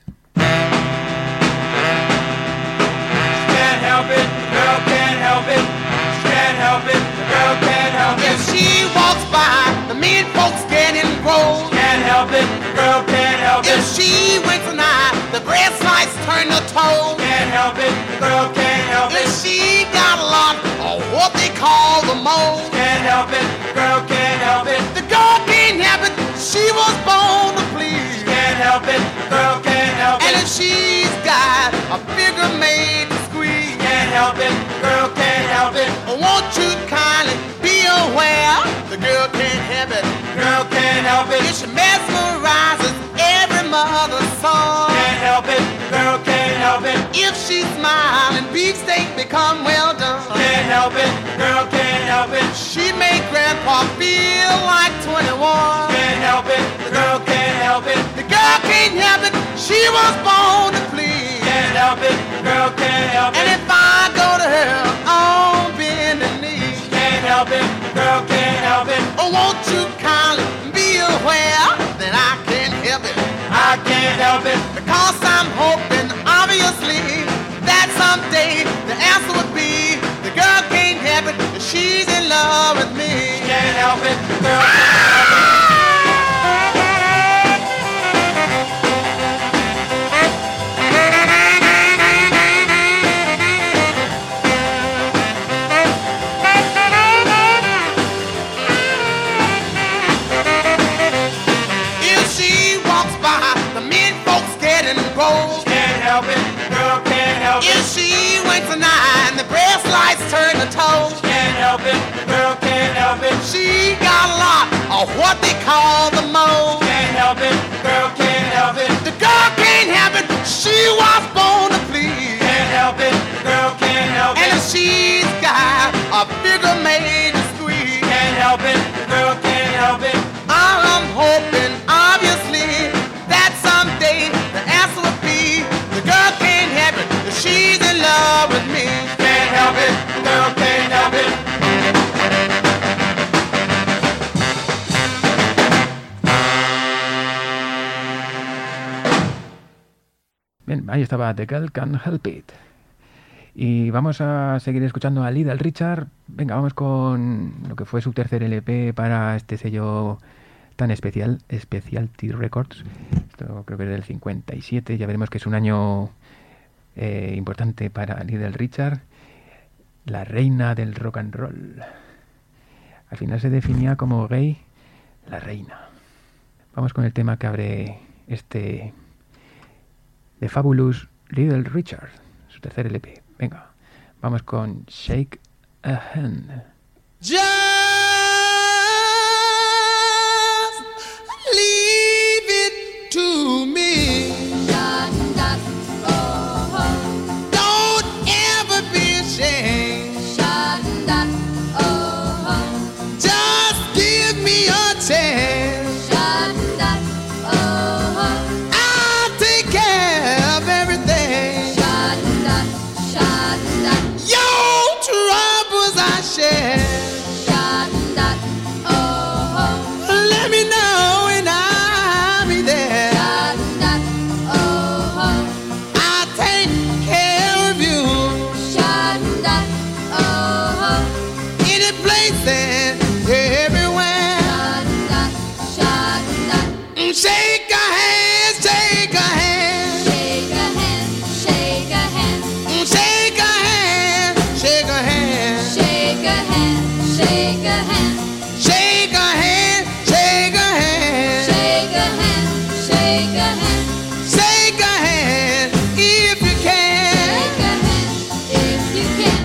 C: Can't help it, the girl can't help it. She can't help it, the girl can't help it.
B: If she walks by, the mean folks get enrolled.
C: Can't help it, the girl can't help it.
B: If she winks an eye, the bread slice turn to toad.
C: Can't help it, the girl can't help it.
B: If she got a lot of what they call the mold.
C: Can't help it, the girl can't help it.
B: The girl can't help it, she was born to please.
C: Can't help it, the girl can't help
B: And
C: it.
B: if she's got a figure made to squeeze,
C: Can't help it, the girl can't help it.
B: won't you kindly be aware? The girl can't help it.
C: Girl can't help it.
B: It mesmerizes every mother's son.
C: Can't help it, the girl can't help it.
B: If she smile and beefsteak become well done,
C: Can't help it, the girl can't help it.
B: she make grandpa feel like twenty-one.
C: Can't help it, the girl can't help it.
B: The girl can't help it, she was born to please.
C: Can't help it, the girl can't help
B: And
C: it.
B: if I go to her on bending knee,
C: Can't help it, the girl can't help it.
B: oh, won't you kindly be aware that I can't help it?
C: I can't help it.
B: Because I'm hoping, obviously, that someday the answer would be the girl can't help it, that she's in love with me.
C: Can't help it, the girl can't help it.
B: If she walks by, the men folks get enrolled.
C: Can't help it, the girl can't help
B: If
C: it.
B: she winks an eye and the breast lights turn to toes,
C: Can't help it, the girl can't help it.
B: she got a lot of what they call the mold.
C: Can't help it, the girl can't help it.
B: The girl can't help it, she was born to please.
C: Can't help it, the girl can't help
B: And
C: it.
B: if she's got a figure made to squeeze,
C: Can't help it, the girl can't help it.
B: I'm hoping, obviously, that someday the answer would be the girl can't help it, that she's in love with me.
C: Can't help it, the girl can't help it.
A: Bien, ahí estaba The Girl Can't Help It. Y vamos a seguir escuchando a Little Richard. Venga, vamos con lo que fue su tercer L P para este sello tan especial, Specialty Records. Esto creo que es del cincuenta y siete. Ya veremos que es un año eh, importante para Little Richard, la reina del rock and roll. Al final se definía como gay, la reina. Vamos con el tema que abre este The Fabulous Little Richard, su tercer L P. Venga, vamos con Shake a Hand.
B: Just leave it to me. Don't ever be ashamed. Just give me a chance. I'll take care of everything. Your troubles I share. Let me know and I'll be there. I'll take care places, everywhere. Shake a hand, shake a hand.
D: Shake a hand, shake a hand.
B: Shake a hand, shake a hand.
D: Shake a hand, shake a hand.
B: Shake a hand, shake a hand.
D: Shake a hand, shake a hand.
B: Shake a hand if you can.
D: Shake a hand if you can.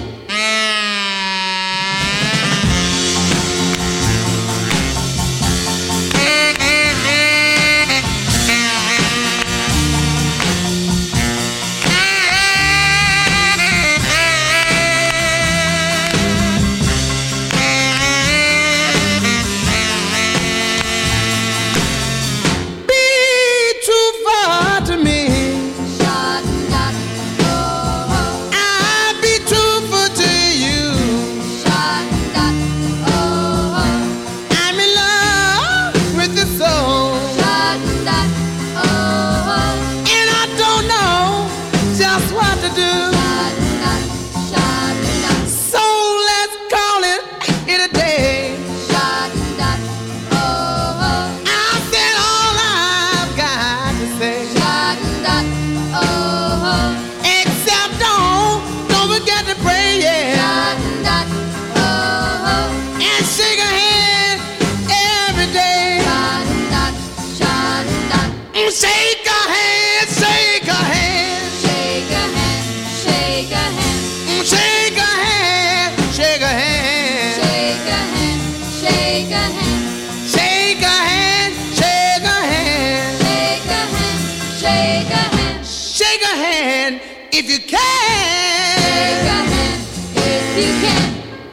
B: Be too far to me.
D: Shot that oh oh.
B: I'll be truthful to you.
D: Shot that oh oh.
B: I'm in love with the soul,
D: Shot that oh oh.
B: and I don't know just what to do.
D: Shot that, shot that,
B: So let's call it it a day.
D: shot that oh oh.
B: I said all I've got to say.
D: Shot that oh oh.
B: Except don't, don't forget to pray, yeah.
D: Shot that oh oh.
B: And shake a hand every day.
D: Shot that, shot that.
B: Mm, Shake a hand, shake a hand.
D: Shake a hand, shake a hand.
B: Mm, Shake a hand, shake a hand.
D: Shake a hand, shake a hand.
B: Shake a hand, shake a hand.
D: Shake a hand, shake a hand.
B: Shake a hand if you
D: Shake
B: can.
D: a hand if you can.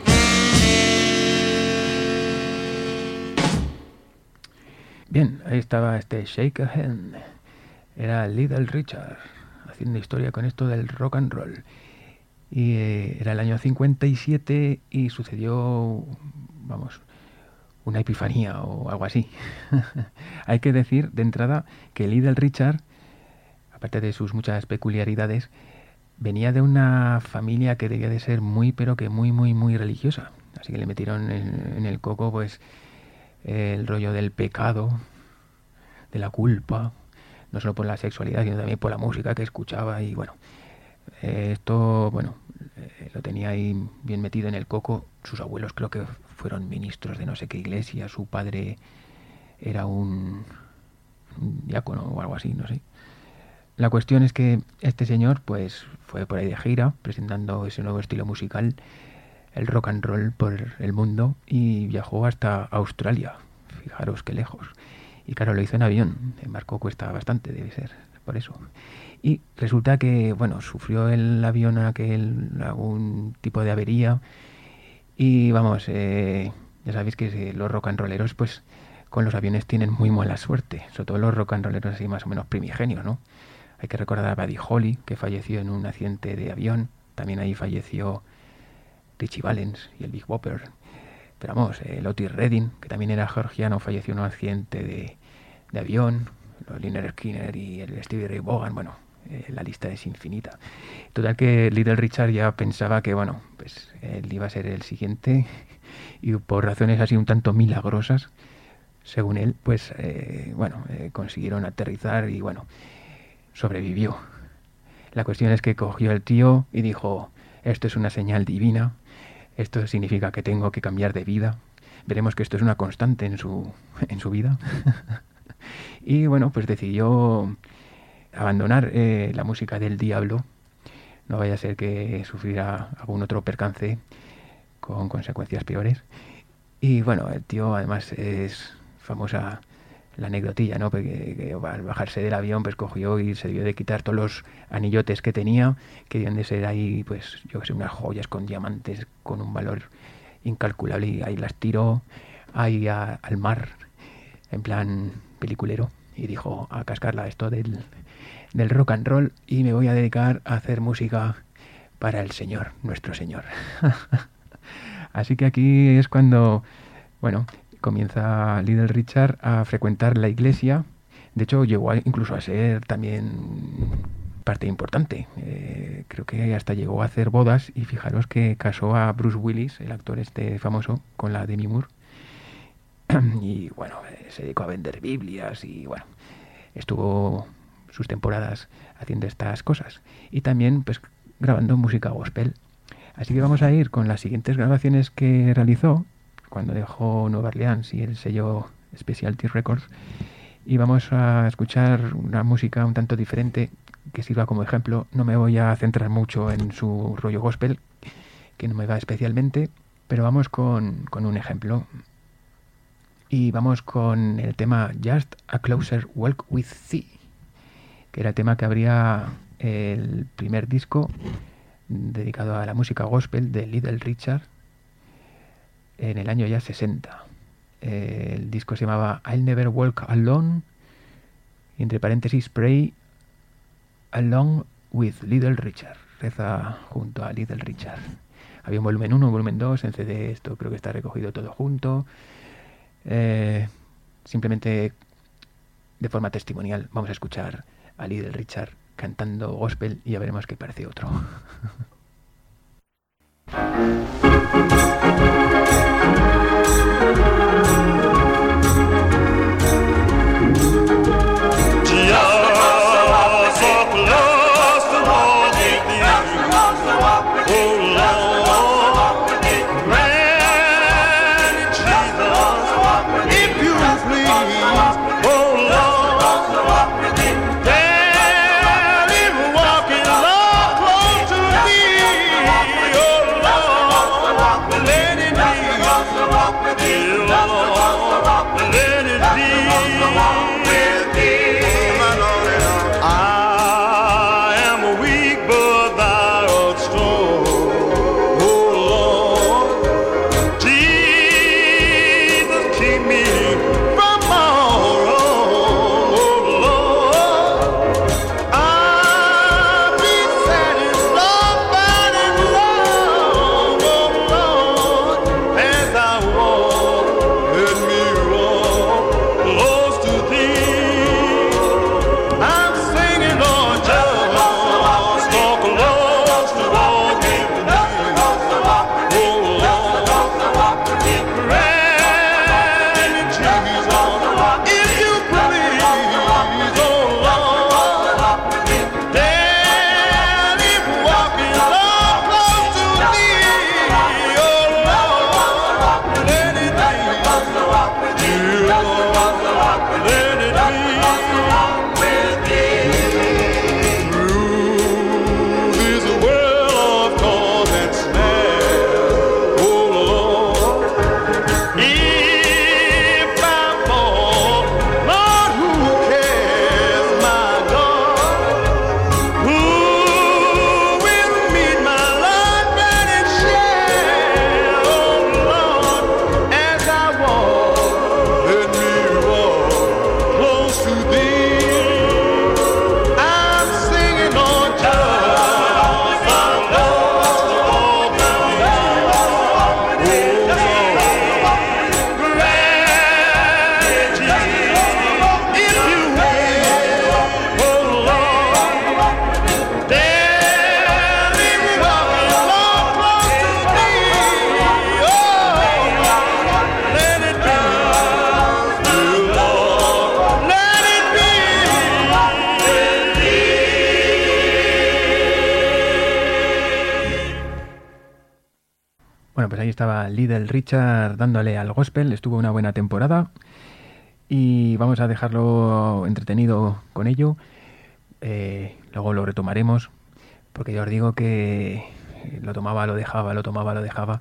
A: Bien, ahí estaba este Shake a Hand. Era Little Richard, haciendo historia con esto del rock and roll. Y eh, era el año cincuenta y siete y sucedió, vamos, una epifanía o algo así. Hay que decir de entrada que Little Richard, aparte de sus muchas peculiaridades, venía de una familia que debía de ser muy, pero que muy, muy, muy religiosa. Así que le metieron en, en el coco, pues, el rollo del pecado, de la culpa, no solo por la sexualidad, sino también por la música que escuchaba. Y bueno, eh, esto, bueno, eh, lo tenía ahí bien metido en el coco. Sus abuelos creo que fueron ministros de no sé qué iglesia, su padre era un, un diácono o algo así, no sé. La cuestión es que este señor pues fue por ahí de gira presentando ese nuevo estilo musical, el rock and roll, por el mundo, y viajó hasta Australia. Fijaros qué lejos. Y claro, lo hizo en avión. En barco cuesta bastante, debe ser, por eso. Y resulta que, bueno, sufrió el avión aquel algún tipo de avería. Y vamos, eh, ya sabéis que los rock and rolleros, pues con los aviones tienen muy mala suerte. Sobre todo los rock and rolleros así más o menos primigenios, ¿no? Hay que recordar a Buddy Holly, que falleció en un accidente de avión. También ahí falleció Richie Valens y el Big Bopper. Pero vamos, eh, el Otis Redding, que también era georgiano, falleció en un accidente de, de avión. Los Lynyrd Skynyrd y el Stevie Ray Vaughan, bueno, eh, la lista es infinita. Total que Little Richard ya pensaba que, bueno, pues él iba a ser el siguiente, y por razones así un tanto milagrosas, según él, pues, eh, bueno, eh, consiguieron aterrizar y, bueno, sobrevivió. La cuestión es que cogió el tío y dijo: esto es una señal divina, esto significa que tengo que cambiar de vida. Veremos que esto es una constante en su, en su vida. Y bueno, pues decidió abandonar eh, la música del diablo. No vaya a ser que sufriera algún otro percance con consecuencias peores. Y bueno, el tío además es famosa la aneccdotilla, ¿no? Porque que al bajarse del avión pues cogió y se debió de quitar todos los anillotes que tenía, que debían de ser ahí, pues yo que sé, unas joyas con diamantes con un valor incalculable, y ahí las tiró ahí a, al mar, en plan peliculero, y dijo: a cascarla esto del, del rock and roll, y me voy a dedicar a hacer música para el Señor, nuestro Señor. Así que aquí es cuando, bueno, comienza Little Richard a frecuentar la iglesia. De hecho, llegó a, incluso a ser también parte importante. Eh, creo que hasta llegó a hacer bodas y fijaros que casó a Bruce Willis, el actor este famoso, con la Demi Moore. Y bueno, eh, se dedicó a vender Biblias y bueno, estuvo sus temporadas haciendo estas cosas. Y también pues grabando música gospel. Así que vamos a ir con las siguientes grabaciones que realizó cuando dejó Nueva Orleans y el sello Specialty Records. Y vamos a escuchar una música un tanto diferente que sirva como ejemplo. No me voy a centrar mucho en su rollo gospel, que no me va especialmente, pero vamos con, con un ejemplo. Y vamos con el tema Just a Closer Walk with Thee, que era el tema que abría el primer disco dedicado a la música gospel de Little Richard en el año ya sesenta. El disco se llamaba I'll Never Walk Alone, y entre paréntesis Pray Along with Little Richard, reza junto a Little Richard. Había un volumen uno, un volumen dos en C D, esto creo que está recogido todo junto. Eh, simplemente de forma testimonial vamos a escuchar a Little Richard cantando gospel y ya veremos qué parece otro. Bueno, pues ahí estaba Little Richard dándole al gospel, estuvo una buena temporada y vamos a dejarlo entretenido con ello. Eh, luego lo retomaremos, porque ya os digo que lo tomaba, lo dejaba, lo tomaba, lo dejaba.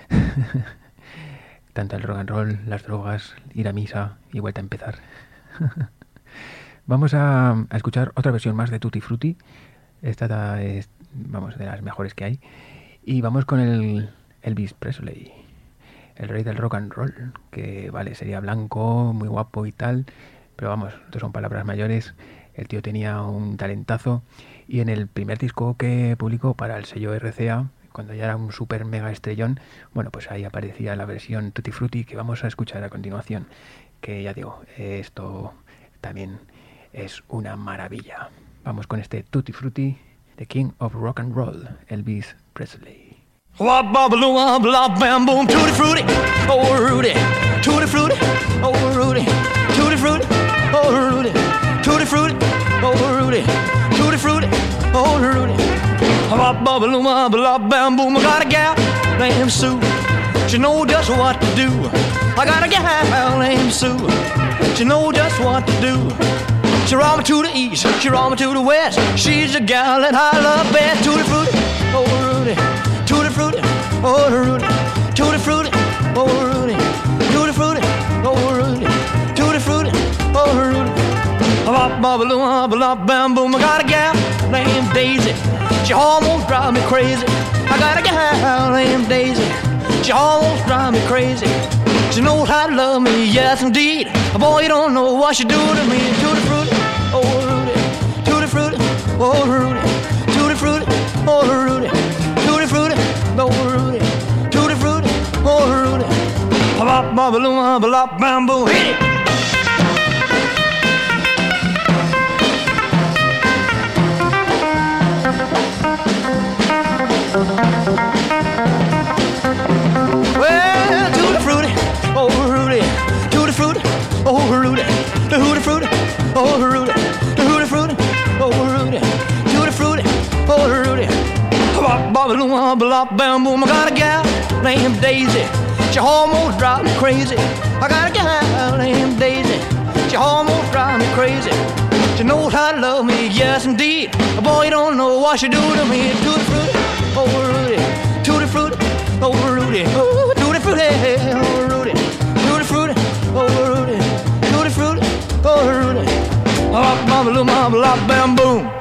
A: Tanto el rock and roll, las drogas, ir a misa y vuelta a empezar. Vamos a, a escuchar otra versión más de Tutti Frutti. Esta es, vamos, de las mejores que hay. Y vamos con el Elvis Presley, el rey del rock and roll, que vale, sería blanco, muy guapo y tal, pero vamos, esto son palabras mayores. El tío tenía un talentazo y en el primer disco que publicó para el sello R C A, cuando ya era un super mega estrellón, bueno, pues ahí aparecía la versión Tutti Frutti que vamos a escuchar a continuación, que ya digo, esto también es una maravilla. Vamos. Vamos con este Tutti Frutti, The King of Rock and Roll, Elvis Presley.
C: Wop bobble wop lop bam boom tutti frutti, oh Rudy, tutti frutti, oh Rudy, tutti frutti, oh Rudy, tutti frutti, oh Rudy, tutti frutti, oh Rudy. Wop bobble wop lop bam boom, I got a gal named Sue, she know just what to do. I got a gal named Sue, she know just what to do. She roll me to the east, she roll me to the west. She's the gal that I love best. Tutti frutti, oh Rudy, tutti frutti, oh Rudy, tutti frutti, oh Rudy, tutti frutti, oh Rudy, tutti frutti, oh Rudy. Bop bop bop bop bam boom. I got a gal named Daisy, she almost drives me crazy. I got a gal named Daisy, she almost drives me crazy. She knows how to love me, yes indeed. Boy, you don't know what she do to me. Tutti frutti, oh Rudy, tutti frutti, oh Rudy, tutti frutti, oh Rudy, tutti frutti, oh Rudy, tutti frutti, oh Rudy. Bop bop bop bop bam boom, hit it. Well, tutti frutti, oh Rudy, tutti frutti, oh Rudy, the hooty fruity, oh Rudy, the hooty fruity, oh Rudy, tutti frutti, oh Rudy. Bop bop bop bop bam boom. I got a gal named Daisy, she almost drives me crazy. I got a gal named Daisy, she almost drives me crazy. She knows how to love me, yes indeed. Boy, you don't know what she do to me. Tutti frutti, oh Rudy, tutti frutti, oh Rudy, oh tutti frutti, oh Rudy, tutti frutti, oh Rudy, tutti frutti, oh Rudy. Bop bop bop bop bam boom.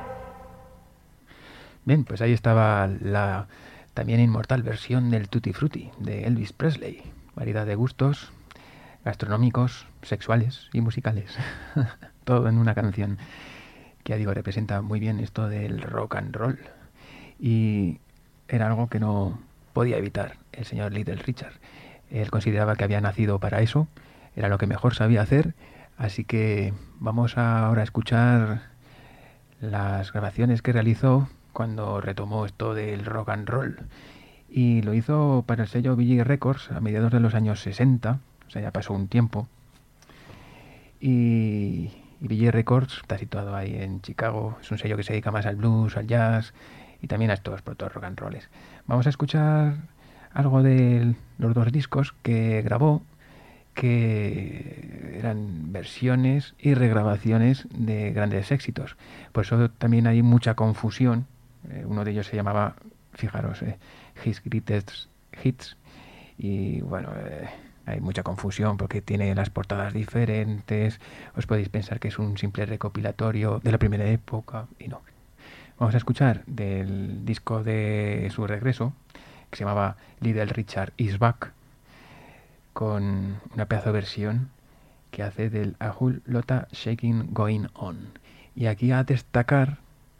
A: Bien, pues ahí estaba la también inmortal versión del Tutti Frutti de Elvis Presley. Variedad de gustos gastronómicos, sexuales y musicales. Todo en una canción que, ya digo, representa muy bien esto del rock and roll. Y era algo que no podía evitar el señor Little Richard. Él consideraba que había nacido para eso, era lo que mejor sabía hacer. Así que vamos a ahora a escuchar las grabaciones que realizó cuando retomó esto del rock and roll. Y lo hizo para el sello V J Records a mediados de los años sesenta, o sea, ya pasó un tiempo. Y, y V J Records está situado ahí en Chicago, es un sello que se dedica más al blues, al jazz y también a estos proto rock and rolls. Vamos a escuchar algo de los dos discos que grabó, que eran versiones y regrabaciones de grandes éxitos. Por eso también hay mucha confusión. Eh, uno de ellos se llamaba, fijaros, eh, His Greatest Hits. Y bueno, eh, hay mucha confusión porque tiene las portadas diferentes. Os podéis pensar que es un simple recopilatorio de la primera época y no. Vamos a escuchar del disco de su regreso, que se llamaba Little Richard Is Back, con una pedazo de versión que hace del A Whole Lotta Shaking Going On. Y aquí a destacar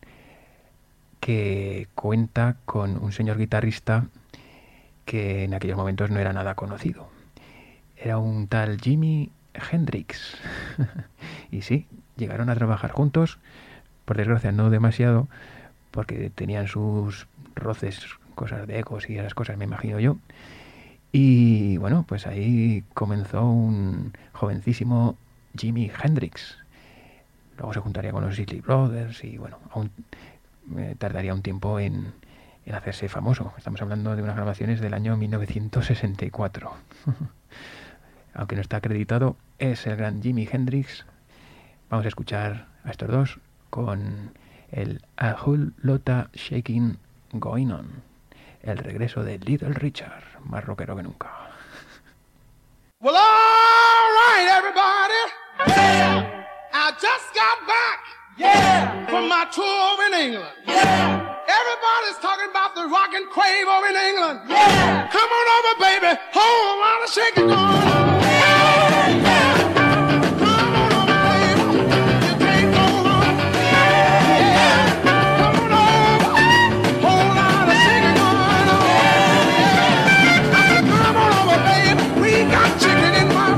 A: que cuenta con un señor guitarrista que en aquellos momentos no era nada conocido. Era un tal Jimi Hendrix. Y sí, llegaron a trabajar juntos, por desgracia no demasiado, porque tenían sus roces, cosas de ecos y esas cosas, me imagino yo. Y bueno, pues ahí comenzó un jovencísimo Jimi Hendrix. Luego se juntaría con los Isley Brothers y bueno, aún eh, tardaría un tiempo en, en hacerse famoso. Estamos hablando de unas grabaciones del año mil novecientos sesenta y cuatro. Aunque no está acreditado, es el gran Jimi Hendrix. Vamos a escuchar a estos dos con el A Whole Lotta Shaking Going On. El regreso de Little Richard, más rockero que nunca.
B: Well, all right, everybody. Yeah. I just got back. Yeah. From my tour over in England. Yeah. Everybody's talking about the rock and crave over in England. Yeah. Come on over, baby. Hold on, I'll shake it on. Yeah. Yeah.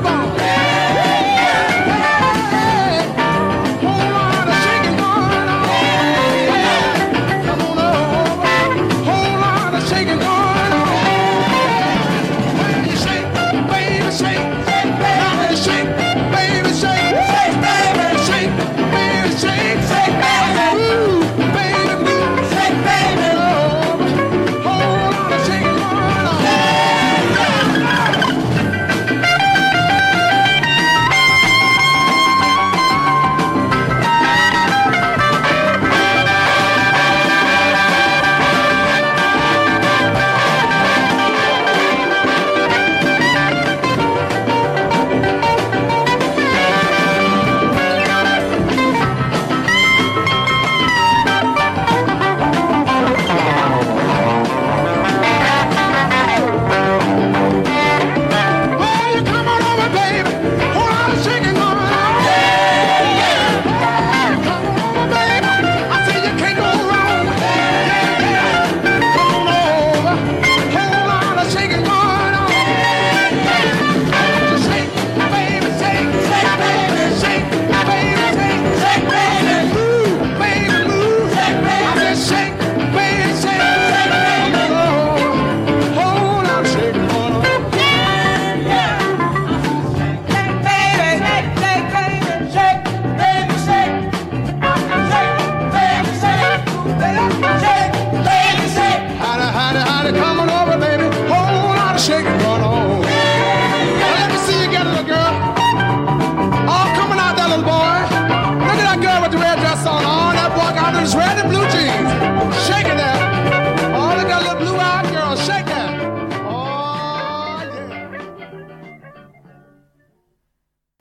B: Hold on,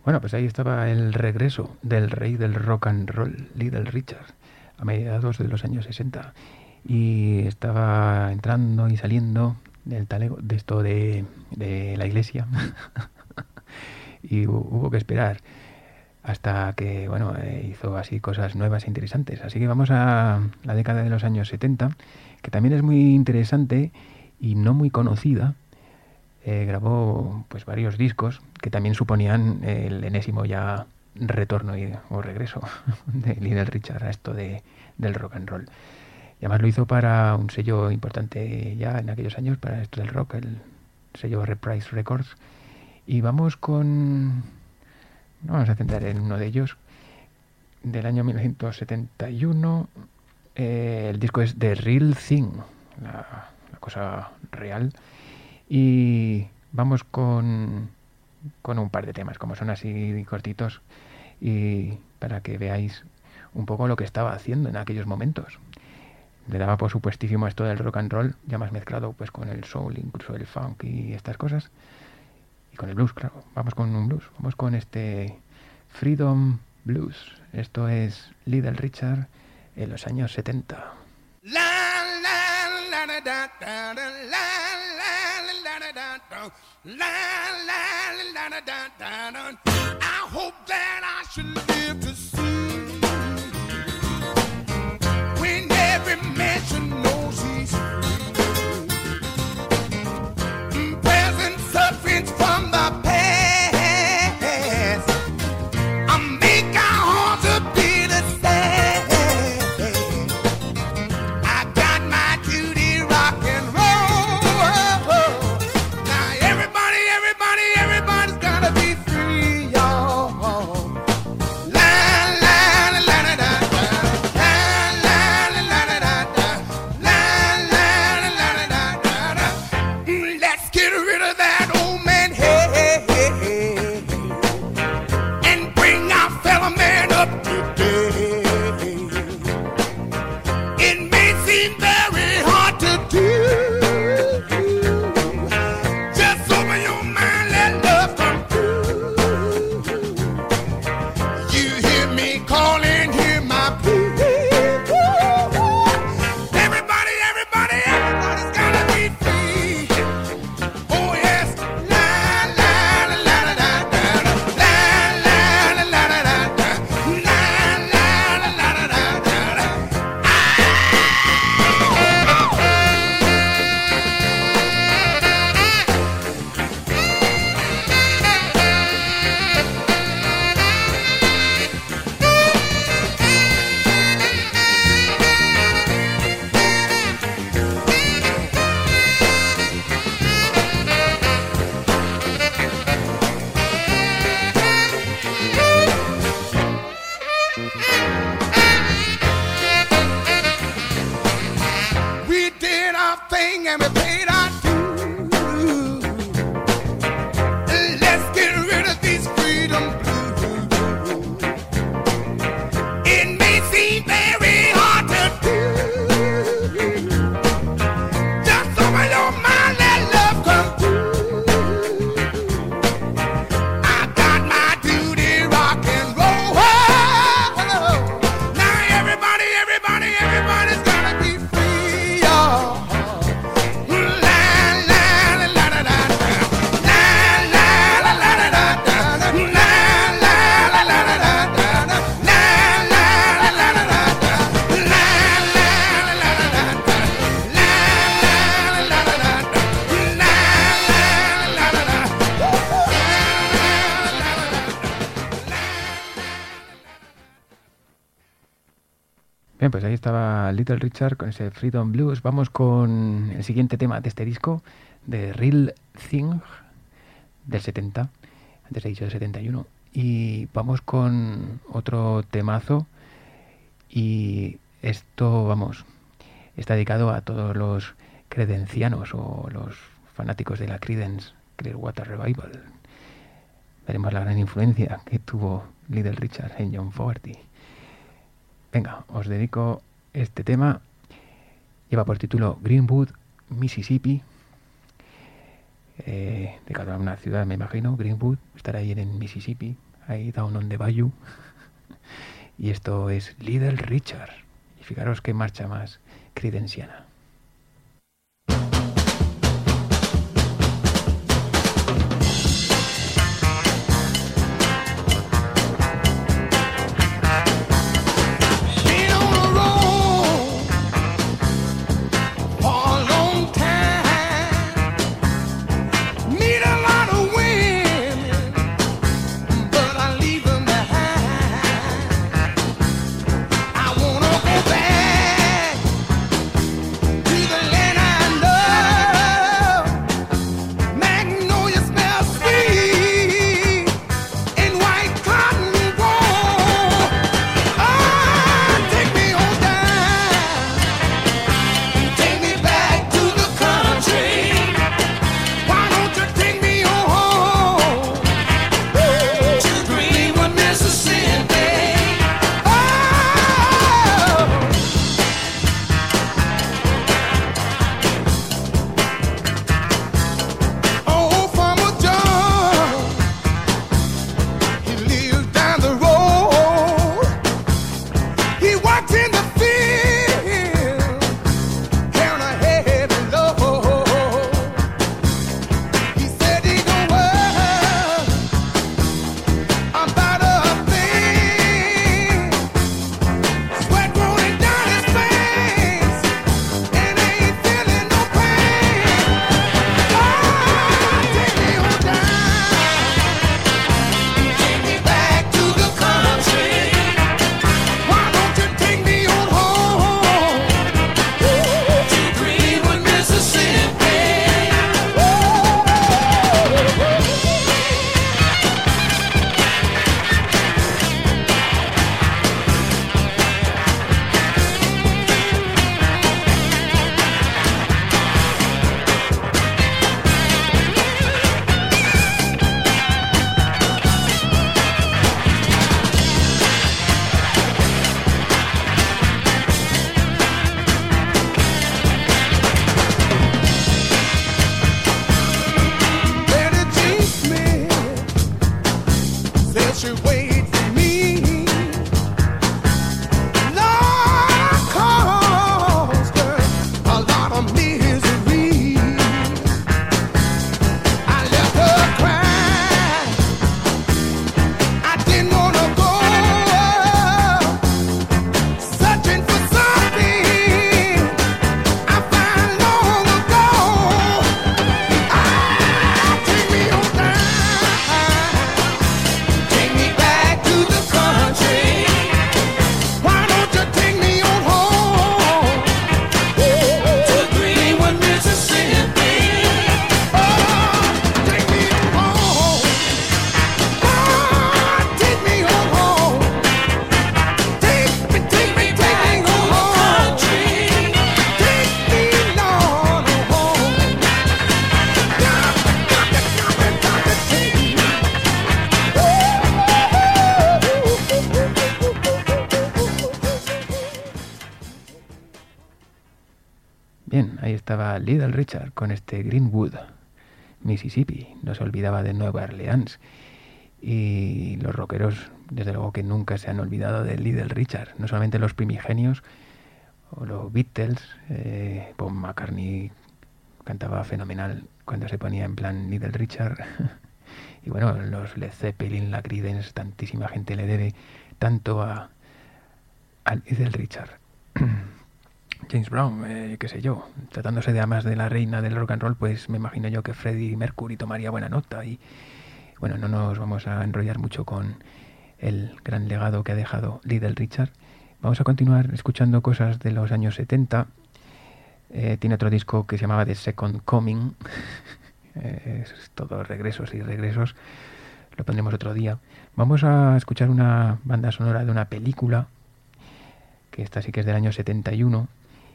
A: Bueno, pues ahí estaba el regreso del rey del rock and roll, Little Richard, a mediados de los años sesenta. Y estaba entrando y saliendo del talego de esto de, de la iglesia. Y hubo que esperar hasta que, bueno, eh, hizo así cosas nuevas e interesantes. Así que vamos a la década de los años setenta, que también es muy interesante y no muy conocida. Eh, grabó pues varios discos que también suponían el enésimo ya retorno y, o regreso de Little Richard a esto de, del rock and roll. Y además lo hizo para un sello importante ya en aquellos años, para esto del rock, el sello Reprise Records. Y vamos con... Vamos a centrar en uno de ellos, del año mil novecientos setenta y uno. Eh, el disco es The Real Thing, la, la cosa real. Y vamos con, con un par de temas, como son así cortitos, y para que veáis un poco lo que estaba haciendo en aquellos momentos. Le daba por supuestísimo esto del rock and roll, ya más mezclado pues con el soul, incluso el funk y estas cosas. Y con el blues, claro. Vamos con un blues. Vamos con este Freedom Blues. Esto es Little Richard en los años setenta.
B: I hope that I should live to see when every man should know she's free. Present sufferings from the past, I make our hearts a bit of sad. I got my duty rock and roll. Now everybody, everybody, everybody's gotta be free, y'all. La la la la la la, la la la la la la, la la la la la la. Let's get rid of that old man head and bring our fellow man up to date. It may seem very hard to do. Just open your mind, let love come through. You hear me calling, hear my plea. Everybody, everybody, everybody's gotta be free. Oh yes, la la la la la la, la la la la la la, la la la la la la. We did our thing and we paid our dues. Let's get rid of these freedom blues. It may seem very hard to do. Just open your mind, let love come through. I got my duty rock and roll. Now everybody, everybody, everybody's gotta be free, y'all. La la la la la la, la la la la la la, la la la la la la, la la la la la la, la la la la la la, la
A: Bien, pues ahí estaba Little Richard con ese Freedom Blues. Vamos con el siguiente tema de este disco, The Real Thing, del setenta, antes he dicho del setenta y uno. Y vamos con otro temazo, y esto, vamos, está dedicado a todos los credencianos o los fanáticos de la Creedence Clearwater Revival. Veremos la gran influencia que tuvo Little Richard en John Fogerty. Venga, os dedico este tema. Lleva por título Greenwood, Mississippi. Eh, dedicado a una ciudad, me imagino, Greenwood, estará ahí en Mississippi, ahí Down on the Bayou. Y esto es Little Richard. Y fijaros qué marcha más credenciana. Bien, ahí estaba Little Richard con este Greenwood, Mississippi. No se olvidaba de Nueva Orleans. Y los rockeros, desde luego que nunca se han olvidado de Little Richard. No solamente los primigenios o los Beatles. eh, Paul McCartney cantaba fenomenal cuando se ponía en plan Little Richard. Y bueno, los Led Zeppelin, la Creedence, tantísima gente le debe tanto a, a Little Richard. James Brown, eh, qué sé yo, tratándose de amas de la reina del rock and roll, pues me imagino yo que Freddie Mercury tomaría buena nota. Y bueno, no nos vamos a enrollar mucho con el gran legado que ha dejado Little Richard. Vamos a continuar escuchando cosas de los años setenta. Eh, tiene otro disco que se llamaba The Second Coming. eh, es todo regresos y regresos. Lo pondremos otro día. Vamos a escuchar una banda sonora de una película, que esta sí que es del año setenta y uno,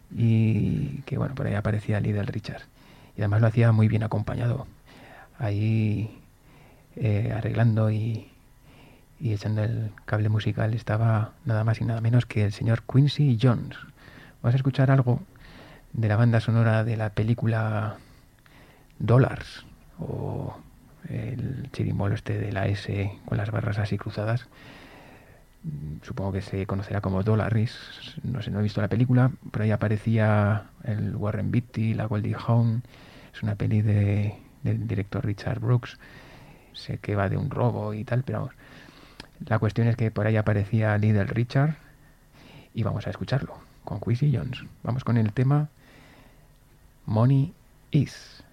A: y que bueno, por ahí aparecía Little Richard. Y además lo hacía muy bien acompañado. Ahí eh, arreglando y, y echando el cable musical estaba nada más y nada menos que el señor Quincy Jones. Vamos a escuchar algo de la banda sonora de la película Dollars, o el chirimbolo este de la S con las barras así cruzadas. Supongo que se conocerá como Dollaris. No sé, no he visto la película, pero ahí aparecía el Warren Beatty, la Goldie Hawn. Es una peli de, del director Richard Brooks. Sé que va de un robo y tal, pero vamos. La cuestión es que por ahí aparecía Little Richard y vamos a escucharlo con Quincy Jones. Vamos con el tema Money Is.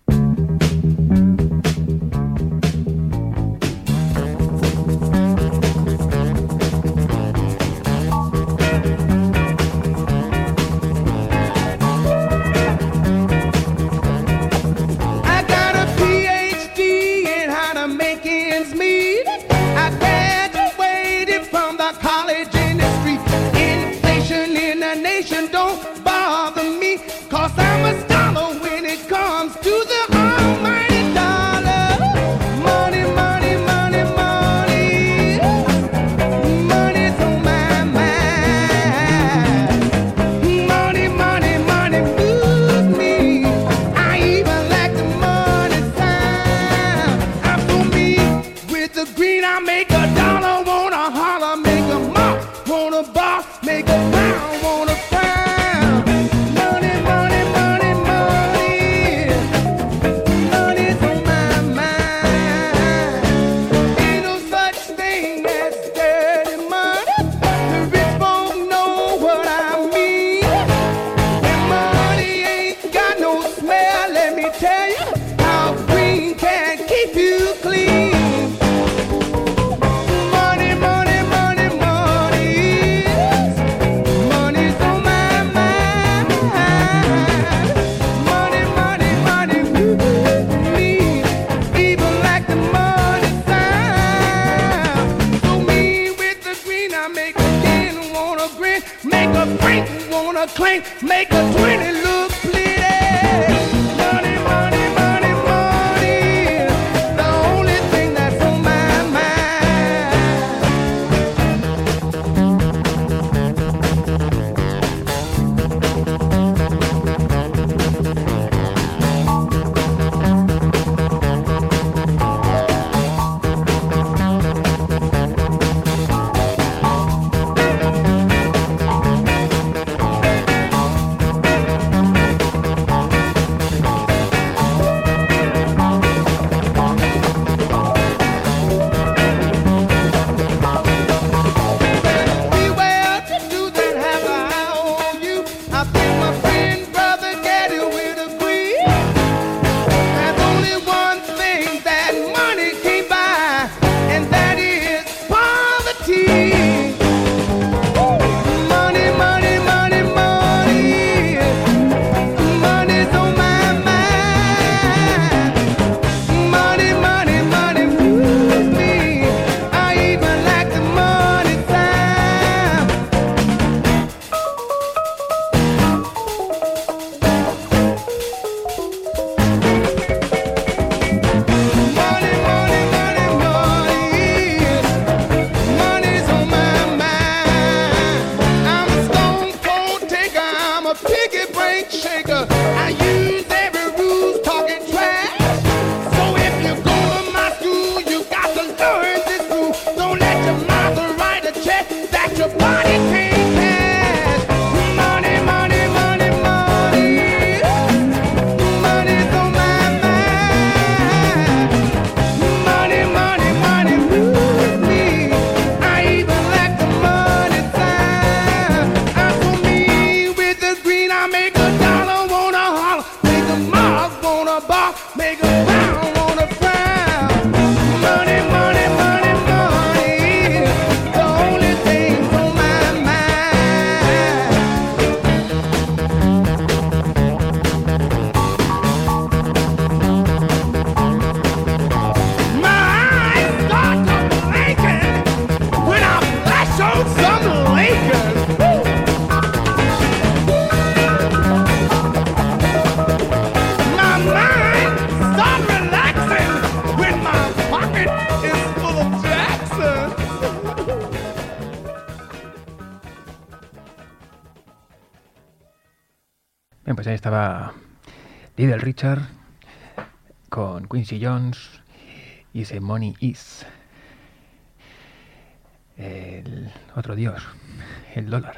B: Don't bother me, 'cause I'm a scholar when it comes to the almighty dollar. Money, money, money, money. Money's on my mind. Money, money, money moves me. I even like the money sign. I'm for me with the green. I make a dollar, wanna holler, make a mark, wanna bar, make a pound, wanna clink, make a twenty look pretty. Money, money, money, money, the only thing that's on my mind.
A: Bien, pues ahí estaba Little Richard con Quincy Jones y ese Money Is. El otro dios, el dólar.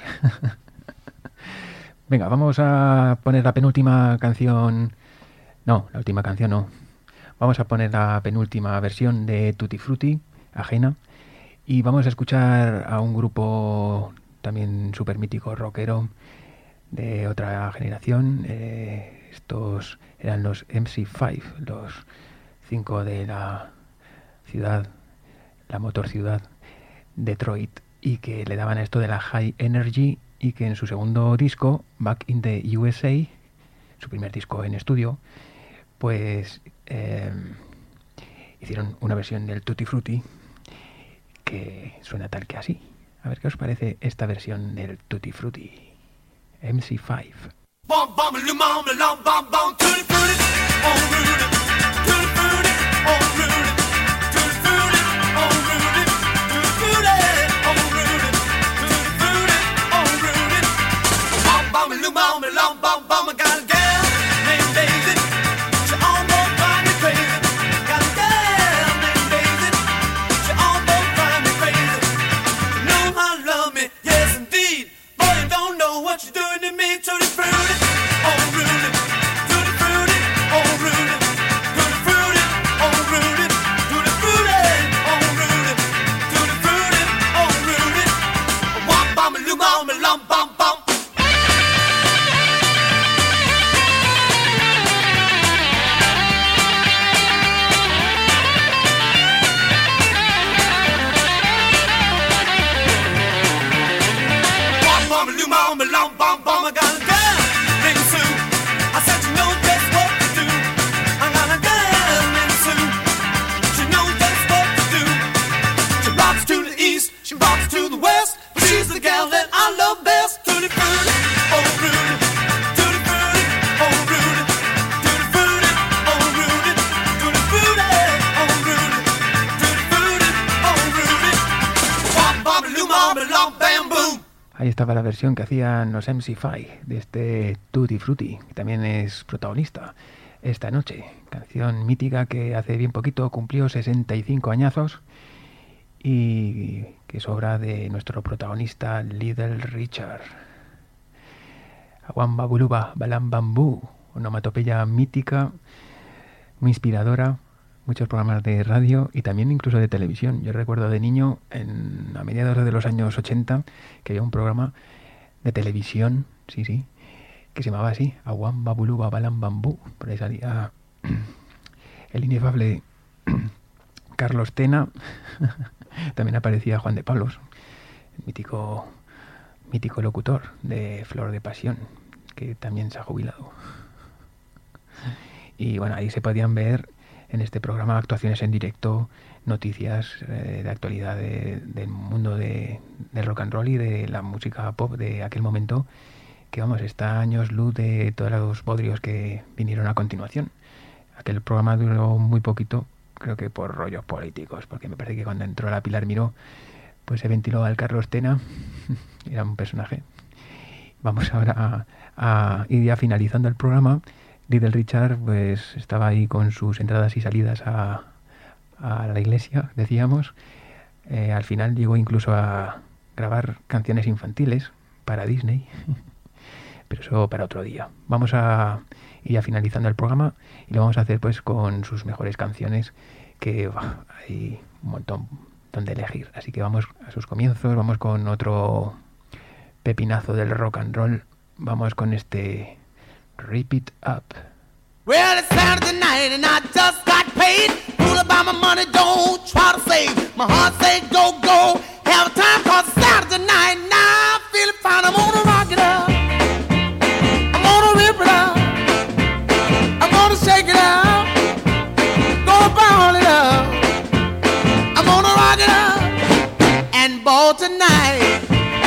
A: Venga, vamos a poner la penúltima canción. No, la última canción no. Vamos a poner la penúltima versión de Tutti Frutti, ajena. Y vamos a escuchar a un grupo también súper mítico, rockero, de otra generación. Eh, estos eran los M C cinco, los cinco de la ciudad, la motor ciudad, Detroit, y que le daban a esto de la high energy, y que en su segundo disco, Back in the U S A, su primer disco en estudio, pues eh, hicieron una versión del Tutti Frutti que suena tal que así. A ver qué os parece esta versión del Tutti Frutti. M C cinco.
B: Bum bum lum bum lum bum bum tutti frutti, oh Rudy, tutti frutti, oh Rudy, tutti frutti, oh Rudy, tutti frutti, oh Rudy, tutti frutti, oh Rudy. Bum bum lum bum lum bum bum, I got a girl named Daisy, she almost drives me crazy. Got a girl named Daisy, she almost drives me crazy. You know how to love me, yes indeed. Boy, you don't know what you're doing to me, tutti frutti.
A: Ahí estaba la versión que hacían los M C cinco de este Tutti Frutti, que también es protagonista esta noche. Canción mítica que hace bien poquito cumplió sesenta y cinco añazos y que es obra de nuestro protagonista Little Richard. Aguamba Buluba Balam Bambú, onomatopeya mítica, muy inspiradora, muchos programas de radio y también incluso de televisión. Yo recuerdo de niño, en, a mediados de los años ochenta, que había un programa de televisión, sí, sí, que se llamaba así, Aguamba Buluba Balam Bambú. Por ahí salía el inefable Carlos Tena. También aparecía Juan de Pablos, el mítico, mítico locutor de Flor de Pasión, que también se ha jubilado. Y bueno, ahí se podían ver en este programa actuaciones en directo, noticias eh, de actualidad de, del mundo de, del rock and roll y de la música pop de aquel momento, que vamos, está años luz de todos los bodrios que vinieron a continuación. Aquel programa duró muy poquito, creo que por rollos políticos, porque me parece que cuando entró la Pilar Miró, pues se ventiló al Carlos Tena, era un personaje. Vamos ahora a, a ir ya finalizando el programa. Little Richard pues estaba ahí con sus entradas y salidas a, a la iglesia, decíamos. Eh, al final llegó incluso a grabar canciones infantiles para Disney, pero eso para otro día. Vamos a ir ya finalizando el programa y lo vamos a hacer pues con sus mejores canciones, que bah, hay un montón donde elegir. Así que vamos a sus comienzos, vamos con otro pepinazo del rock and roll. Vamos con este Rip It Up.
B: Well, it's Saturday night and I just got paid. Fool about my money, don't try to save. My heart say go, go. Have time cause it's Saturday night. Now I feel it fine. I'm gonna rock it up. I'm gonna rip it up. I'm gonna shake it up. Gonna ball it up. I'm gonna rock it up and ball tonight.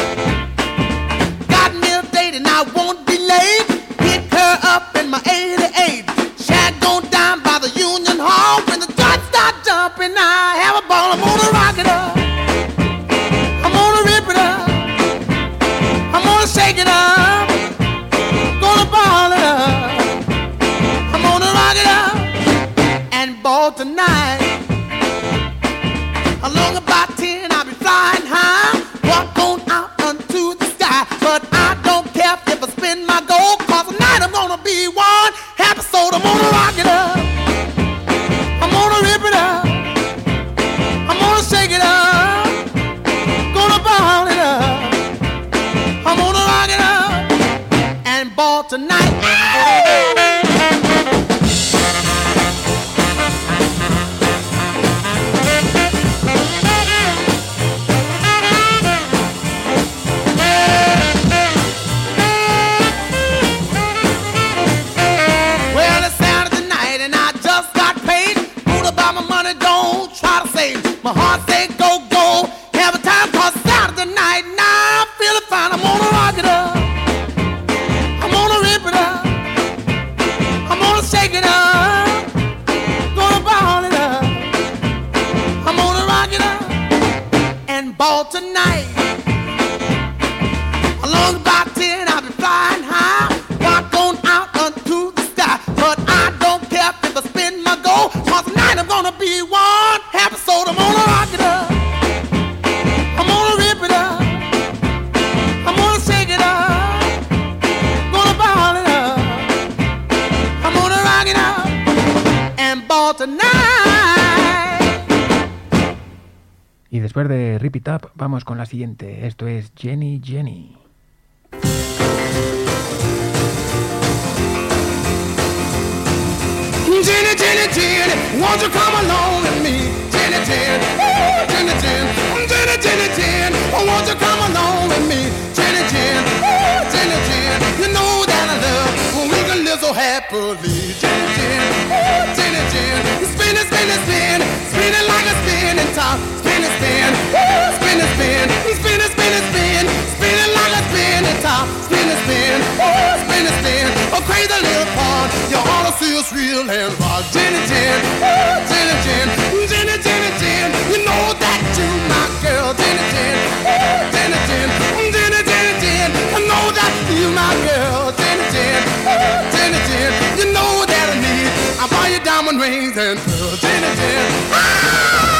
B: Got me a date and I won't be late. Up in my eighty-eight, Shaq go down by the Union Hall. When the dots start jumping, I have a ball. I'm gonna rock it up. I'm gonna rip it up. I'm gonna shake it up. Gonna ball it up. I'm gonna rock it up and ball tonight. tonight. Well, it's Saturday night and I just got paid. Fool about my money, don't try to save. My heart say go, go. Have a time cause Saturday night. Now I'm feeling fine. I'm gonna rock it up. I'm gonna rip it up. I'm gonna shake it up. Gonna ball it up. I'm gonna rock it up and ball tonight. Along about ten, I'll be flying high. Walk on out unto the sky. But I don't care if I spin my goal. Cause tonight I'm gonna be one happy soul. I'm gonna rock it up. I'm gonna rip it up. I'm gonna shake it up. Gonna ball it up. I'm gonna rock it up and ball tonight.
A: Y después de Rip It Up, vamos con la siguiente. Esto es Jenny Jenny.
B: Jenny, Jenny, Jenny, won't you come along with me? Jenny, Jenny, oh, Jenny, Jenny, Jenny, Jenny, Jenny, oh, won't you come along with me? Jenny, Jenny, oh, Jenny, Jenny, you know that I love when we can live so happily. Jenny, Jenny, oh, Jenny, Jenny, spin it, spin it, spin it, spin it like a spinning top. Spin it, spin, oh, spin it, spin, spin it, spin it, spin, spin it like a spinning top. Spin it, spin, oh, spin it, spin, a crazy little part. You ought to see us real and rock. Jenny, Jenny, oh, Jenny, Jenny, Jenny, Jenny, Jenny, you know that you my girl. Jenny, Jenny, oh, Jenny, Jenny, Jenny, Jenny, Jenny, I know that you my girl. Jenny, Jenny, oh, Jenny, Jenny, you know that I need. I buy you diamond rings and pearls. Jenny, Jenny, ah!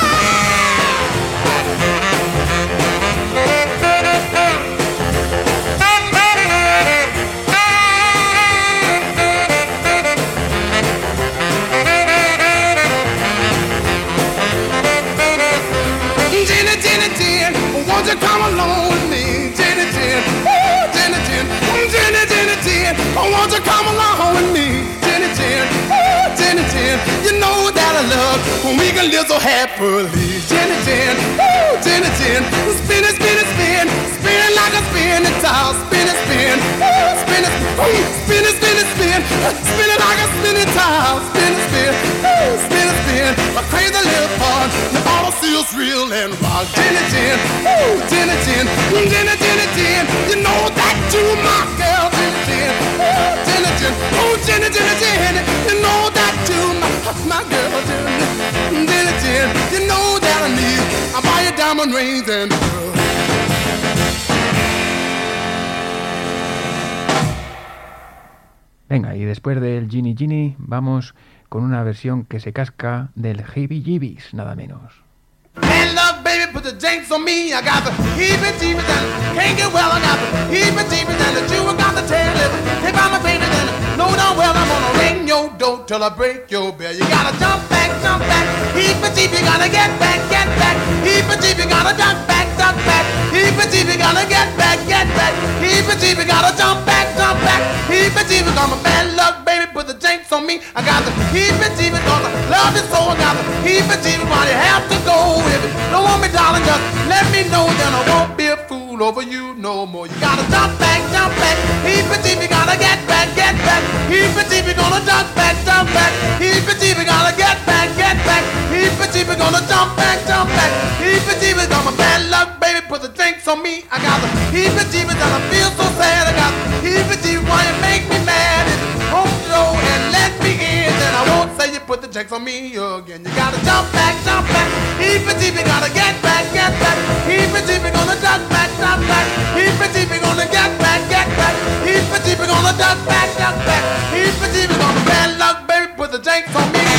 B: Won't you come along with me, Jenny, Jenny, oh, Jenny, Jenny, Jenny, Jenny, Jenny, oh, won't you come along with me, Jenny, Jenny, oh, Jenny, Jenny, you know that I love when we can live so happily. Jenny, Jenny, oh, Jenny, Jenny, spin it, spin it, spin, spin it like a spinning top. Spin it, spin, oh, spin it, oh, spin it, spin it, spin, spin it like a spinning top. Spin it, spin, oh, spin it, spin, a crazy little part. You ought to see us real and rock. Jenny, Jenny, oh, Jenny, Jenny, Jenny, Jenny, Jenny, you know that you my girl. Jenny, Jenny, oh, Jenny, Jenny, oh, Jenny, Jenny, Jenny, you know that you my, my girl. Jenny, Jenny, Jenny, you know that I need. I buy you diamond rings and pearls.
A: Venga, y después del Ginny Ginny, vamos con una versión que se casca del Heebie Jeebies, nada menos.
B: And love, baby, put the jinx on me. I got the heebie-jeebies and can't get well. I got the heebie-jeebies and the Jew got the tail lip. If I'm a baby, then know darn well I'm gonna ring your door till I break your bell. You gotta jump back, jump back. Heebie-jeebie, gotta get back, get back. Heebie-jeebie, gotta duck back, duck back. Heebie-jeebie, gotta get back, get back. Heebie-jeebie, gotta jump back, jump back. Heebie-jeebie, got my bad luck, baby, put the jinx on me. I got the heebie-jeebie, cause I love you so. I got the heebie-jeebie, why you have to go. If you don't want me, darling, just let me know. Then I won't be a fool over you no more. You gotta jump back, jump back. Heebie-jeebie, gotta get back, get back. Heebie-jeebie, gonna jump back, jump back. Heebie-jeebie, gotta get back, get back. Heebie-jeebie, gonna jump back, jump back. Heebie-jeebie, got my bad luck, baby, put the drinks on me. I got the heebie-jeebie, and I feel so sad. I got the heebie-jeebie, why you make me mad? If you won't go and let me in, then I won't say you put the drinks on me again. You gotta jump back, jump back. Heebie-jeebie, gotta get back, get back. Heebie-jeebie, gonna duck back, duck back. Heebie-jeebie, gonna get back, get back. Heebie-jeebie, gonna duck back, duck back. Heebie-jeebie, gonna bad luck, baby, put the drinks on me.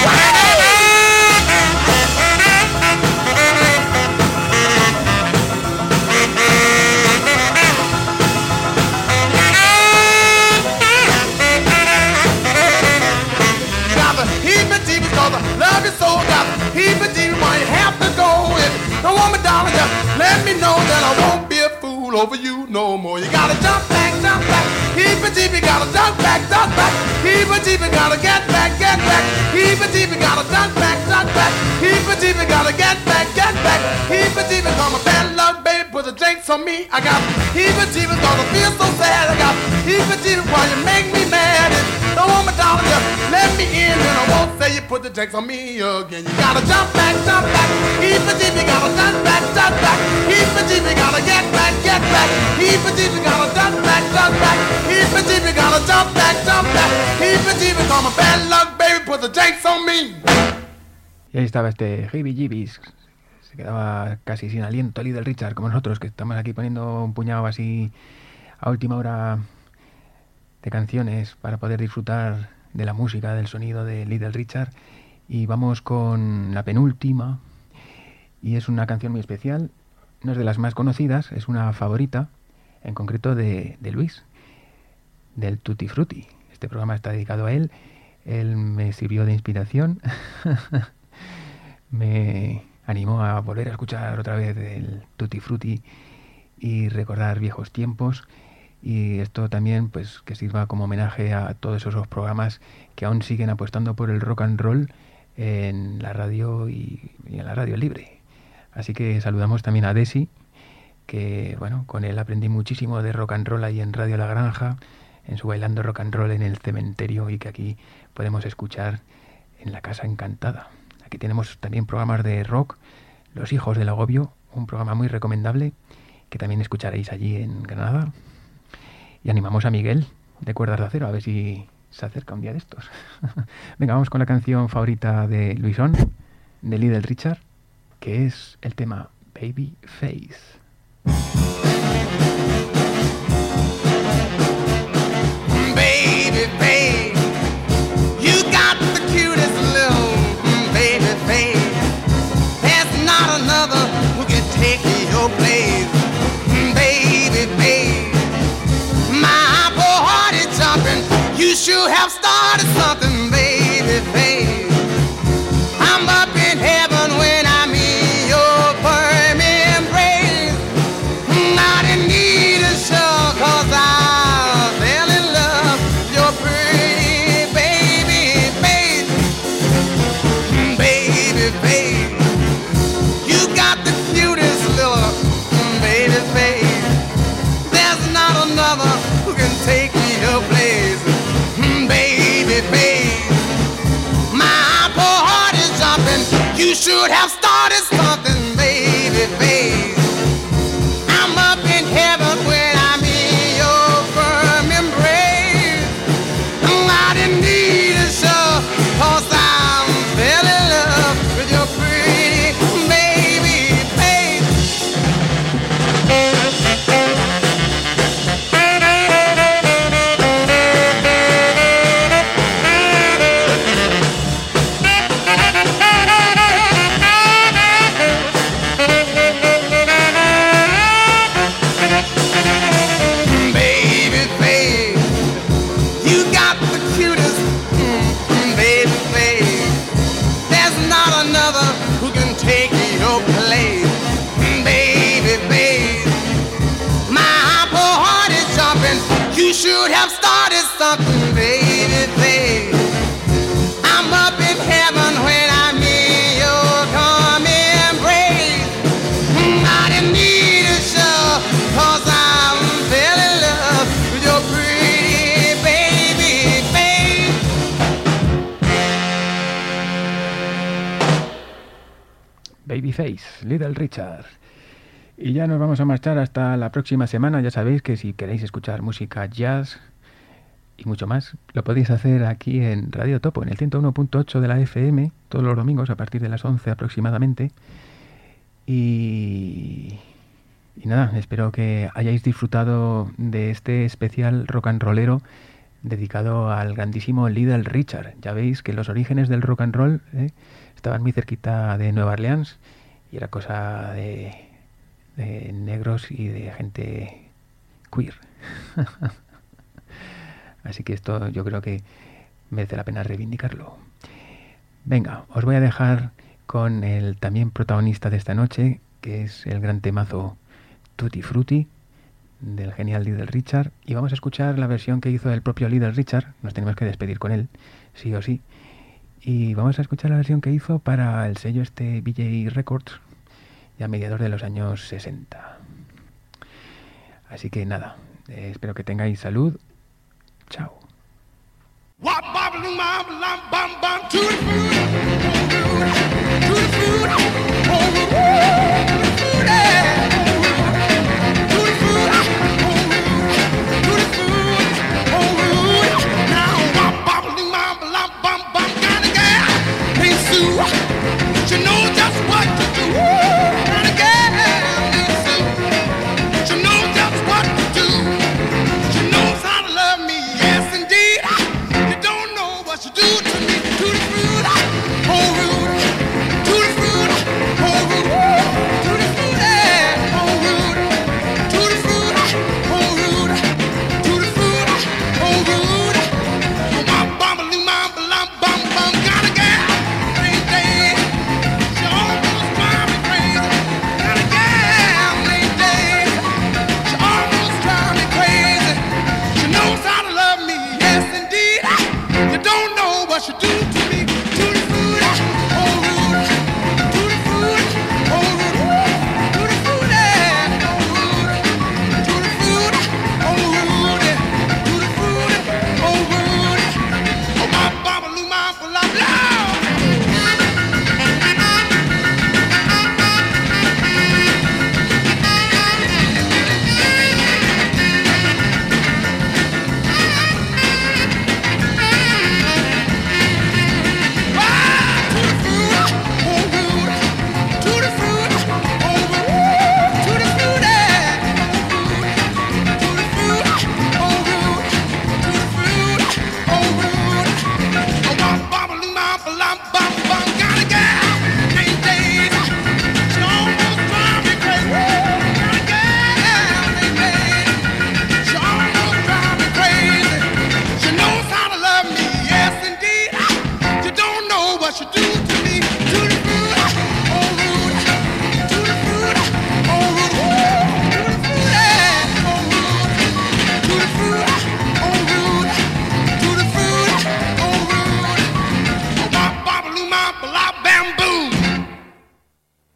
B: Love you so, got heebie-jeebie, why you have to go? If you don't want me, darling, just let me know. Then I won't be a fool over you no more. You gotta jump back, jump back. Heebie-jeebie, gotta duck back, duck back. Heebie-jeebie, gotta get back, get back. Heebie-jeebie, gotta duck back, duck back. Heebie-jeebie, gotta get back, get back. Heebie-jeebie, come a bad luck, baby, put the drinks on me. I got heebie-jeebie, gonna feel so sad. I got heebie-jeebie, why you make me mad? And don't want my darling, just let me in, and I won't say you put the drinks on me again. You gotta jump back, jump back. Heebie-jeebie, gotta duck back, duck back. Heebie-jeebie, gotta get back, get back. Heebie-jeebie, gotta duck back, duck back. Heebie-jeebie, gotta jump back, jump back. Heebie-jeebie, come a bad luck, baby, put the drinks on me.
A: Y ahí estaba este heebie-jeebies. Se quedaba casi sin aliento Little Richard, como nosotros, que estamos aquí poniendo un puñado así a última hora de canciones para poder disfrutar de la música, del sonido de Little Richard. Y vamos con la penúltima, y es una canción muy especial, no es de las más conocidas, es una favorita, en concreto de, de Luis, del Tutti Frutti. Este programa está dedicado a él, él me sirvió de inspiración, me animó a volver a escuchar otra vez el Tutti Frutti y recordar viejos tiempos. Y esto también, pues, que sirva como homenaje a todos esos programas que aún siguen apostando por el rock and roll en la radio y, y en la radio libre. Así que saludamos también a Desi, que, bueno, con él aprendí muchísimo de rock and roll ahí en Radio La Granja, en su Bailando Rock and Roll en el Cementerio, y que aquí podemos escuchar en La Casa Encantada. Aquí tenemos también programas de rock, Los Hijos del Agobio, un programa muy recomendable que también escucharéis allí en Granada. Y animamos a Miguel de Cuerdas de Acero a ver si se acerca un día de estos. Venga, vamos con la canción favorita de Luisón, de Little Richard, que es el tema Baby Face.
B: Baby face, you got the cutest little baby face. There's not another who can take your place. Baby face, my poor heart is jumping. You should have started something, baby face. I'm up in heaven when I'm in your firm embrace. I didn't need a show, cause I fell in love with your pretty baby face. Baby face, you got the cutest little baby face. There's not another who can take your place. Baby face, my poor heart is jumping. You should have started something, baby face. I'm up in heaven when I'm in your firm embrace. I didn't need a show, cause I fell in love with your pretty baby face. Baby face, you got the cutest mm, baby face. There's not another who can take your place. Baby face, my poor heart is jumping. You should have started something, baby face. I'm up in heaven when I'm in your calm embrace. I didn't need a show, cause I fell in love with your pretty baby face.
A: Babyface, Little Richard. Y ya nos vamos a marchar hasta la próxima semana. Ya sabéis que si queréis escuchar música jazz y mucho más, lo podéis hacer aquí en Radio Topo, en el ciento uno punto ocho de la F M, todos los domingos a partir de las once aproximadamente. Y, y nada, espero que hayáis disfrutado de este especial rock and rollero dedicado al grandísimo Little Richard. Ya veis que los orígenes del rock and roll ¿eh? estaban muy cerquita de Nueva Orleans y era cosa de, de negros y de gente queer. Así que esto yo creo que merece la pena reivindicarlo. Venga, os voy a dejar con el también protagonista de esta noche, que es el gran temazo Tutti Frutti del genial Little Richard, y vamos a escuchar la versión que hizo el propio Little Richard. Nos tenemos que despedir con él, sí o sí, y vamos a escuchar la versión que hizo para el sello este V J Records, ya a mediados de los años sesenta. Así que nada, eh, espero que tengáis salud. Chao.
B: Wop, bop, loom, bop, lom, bum, bum, to the food, to the food.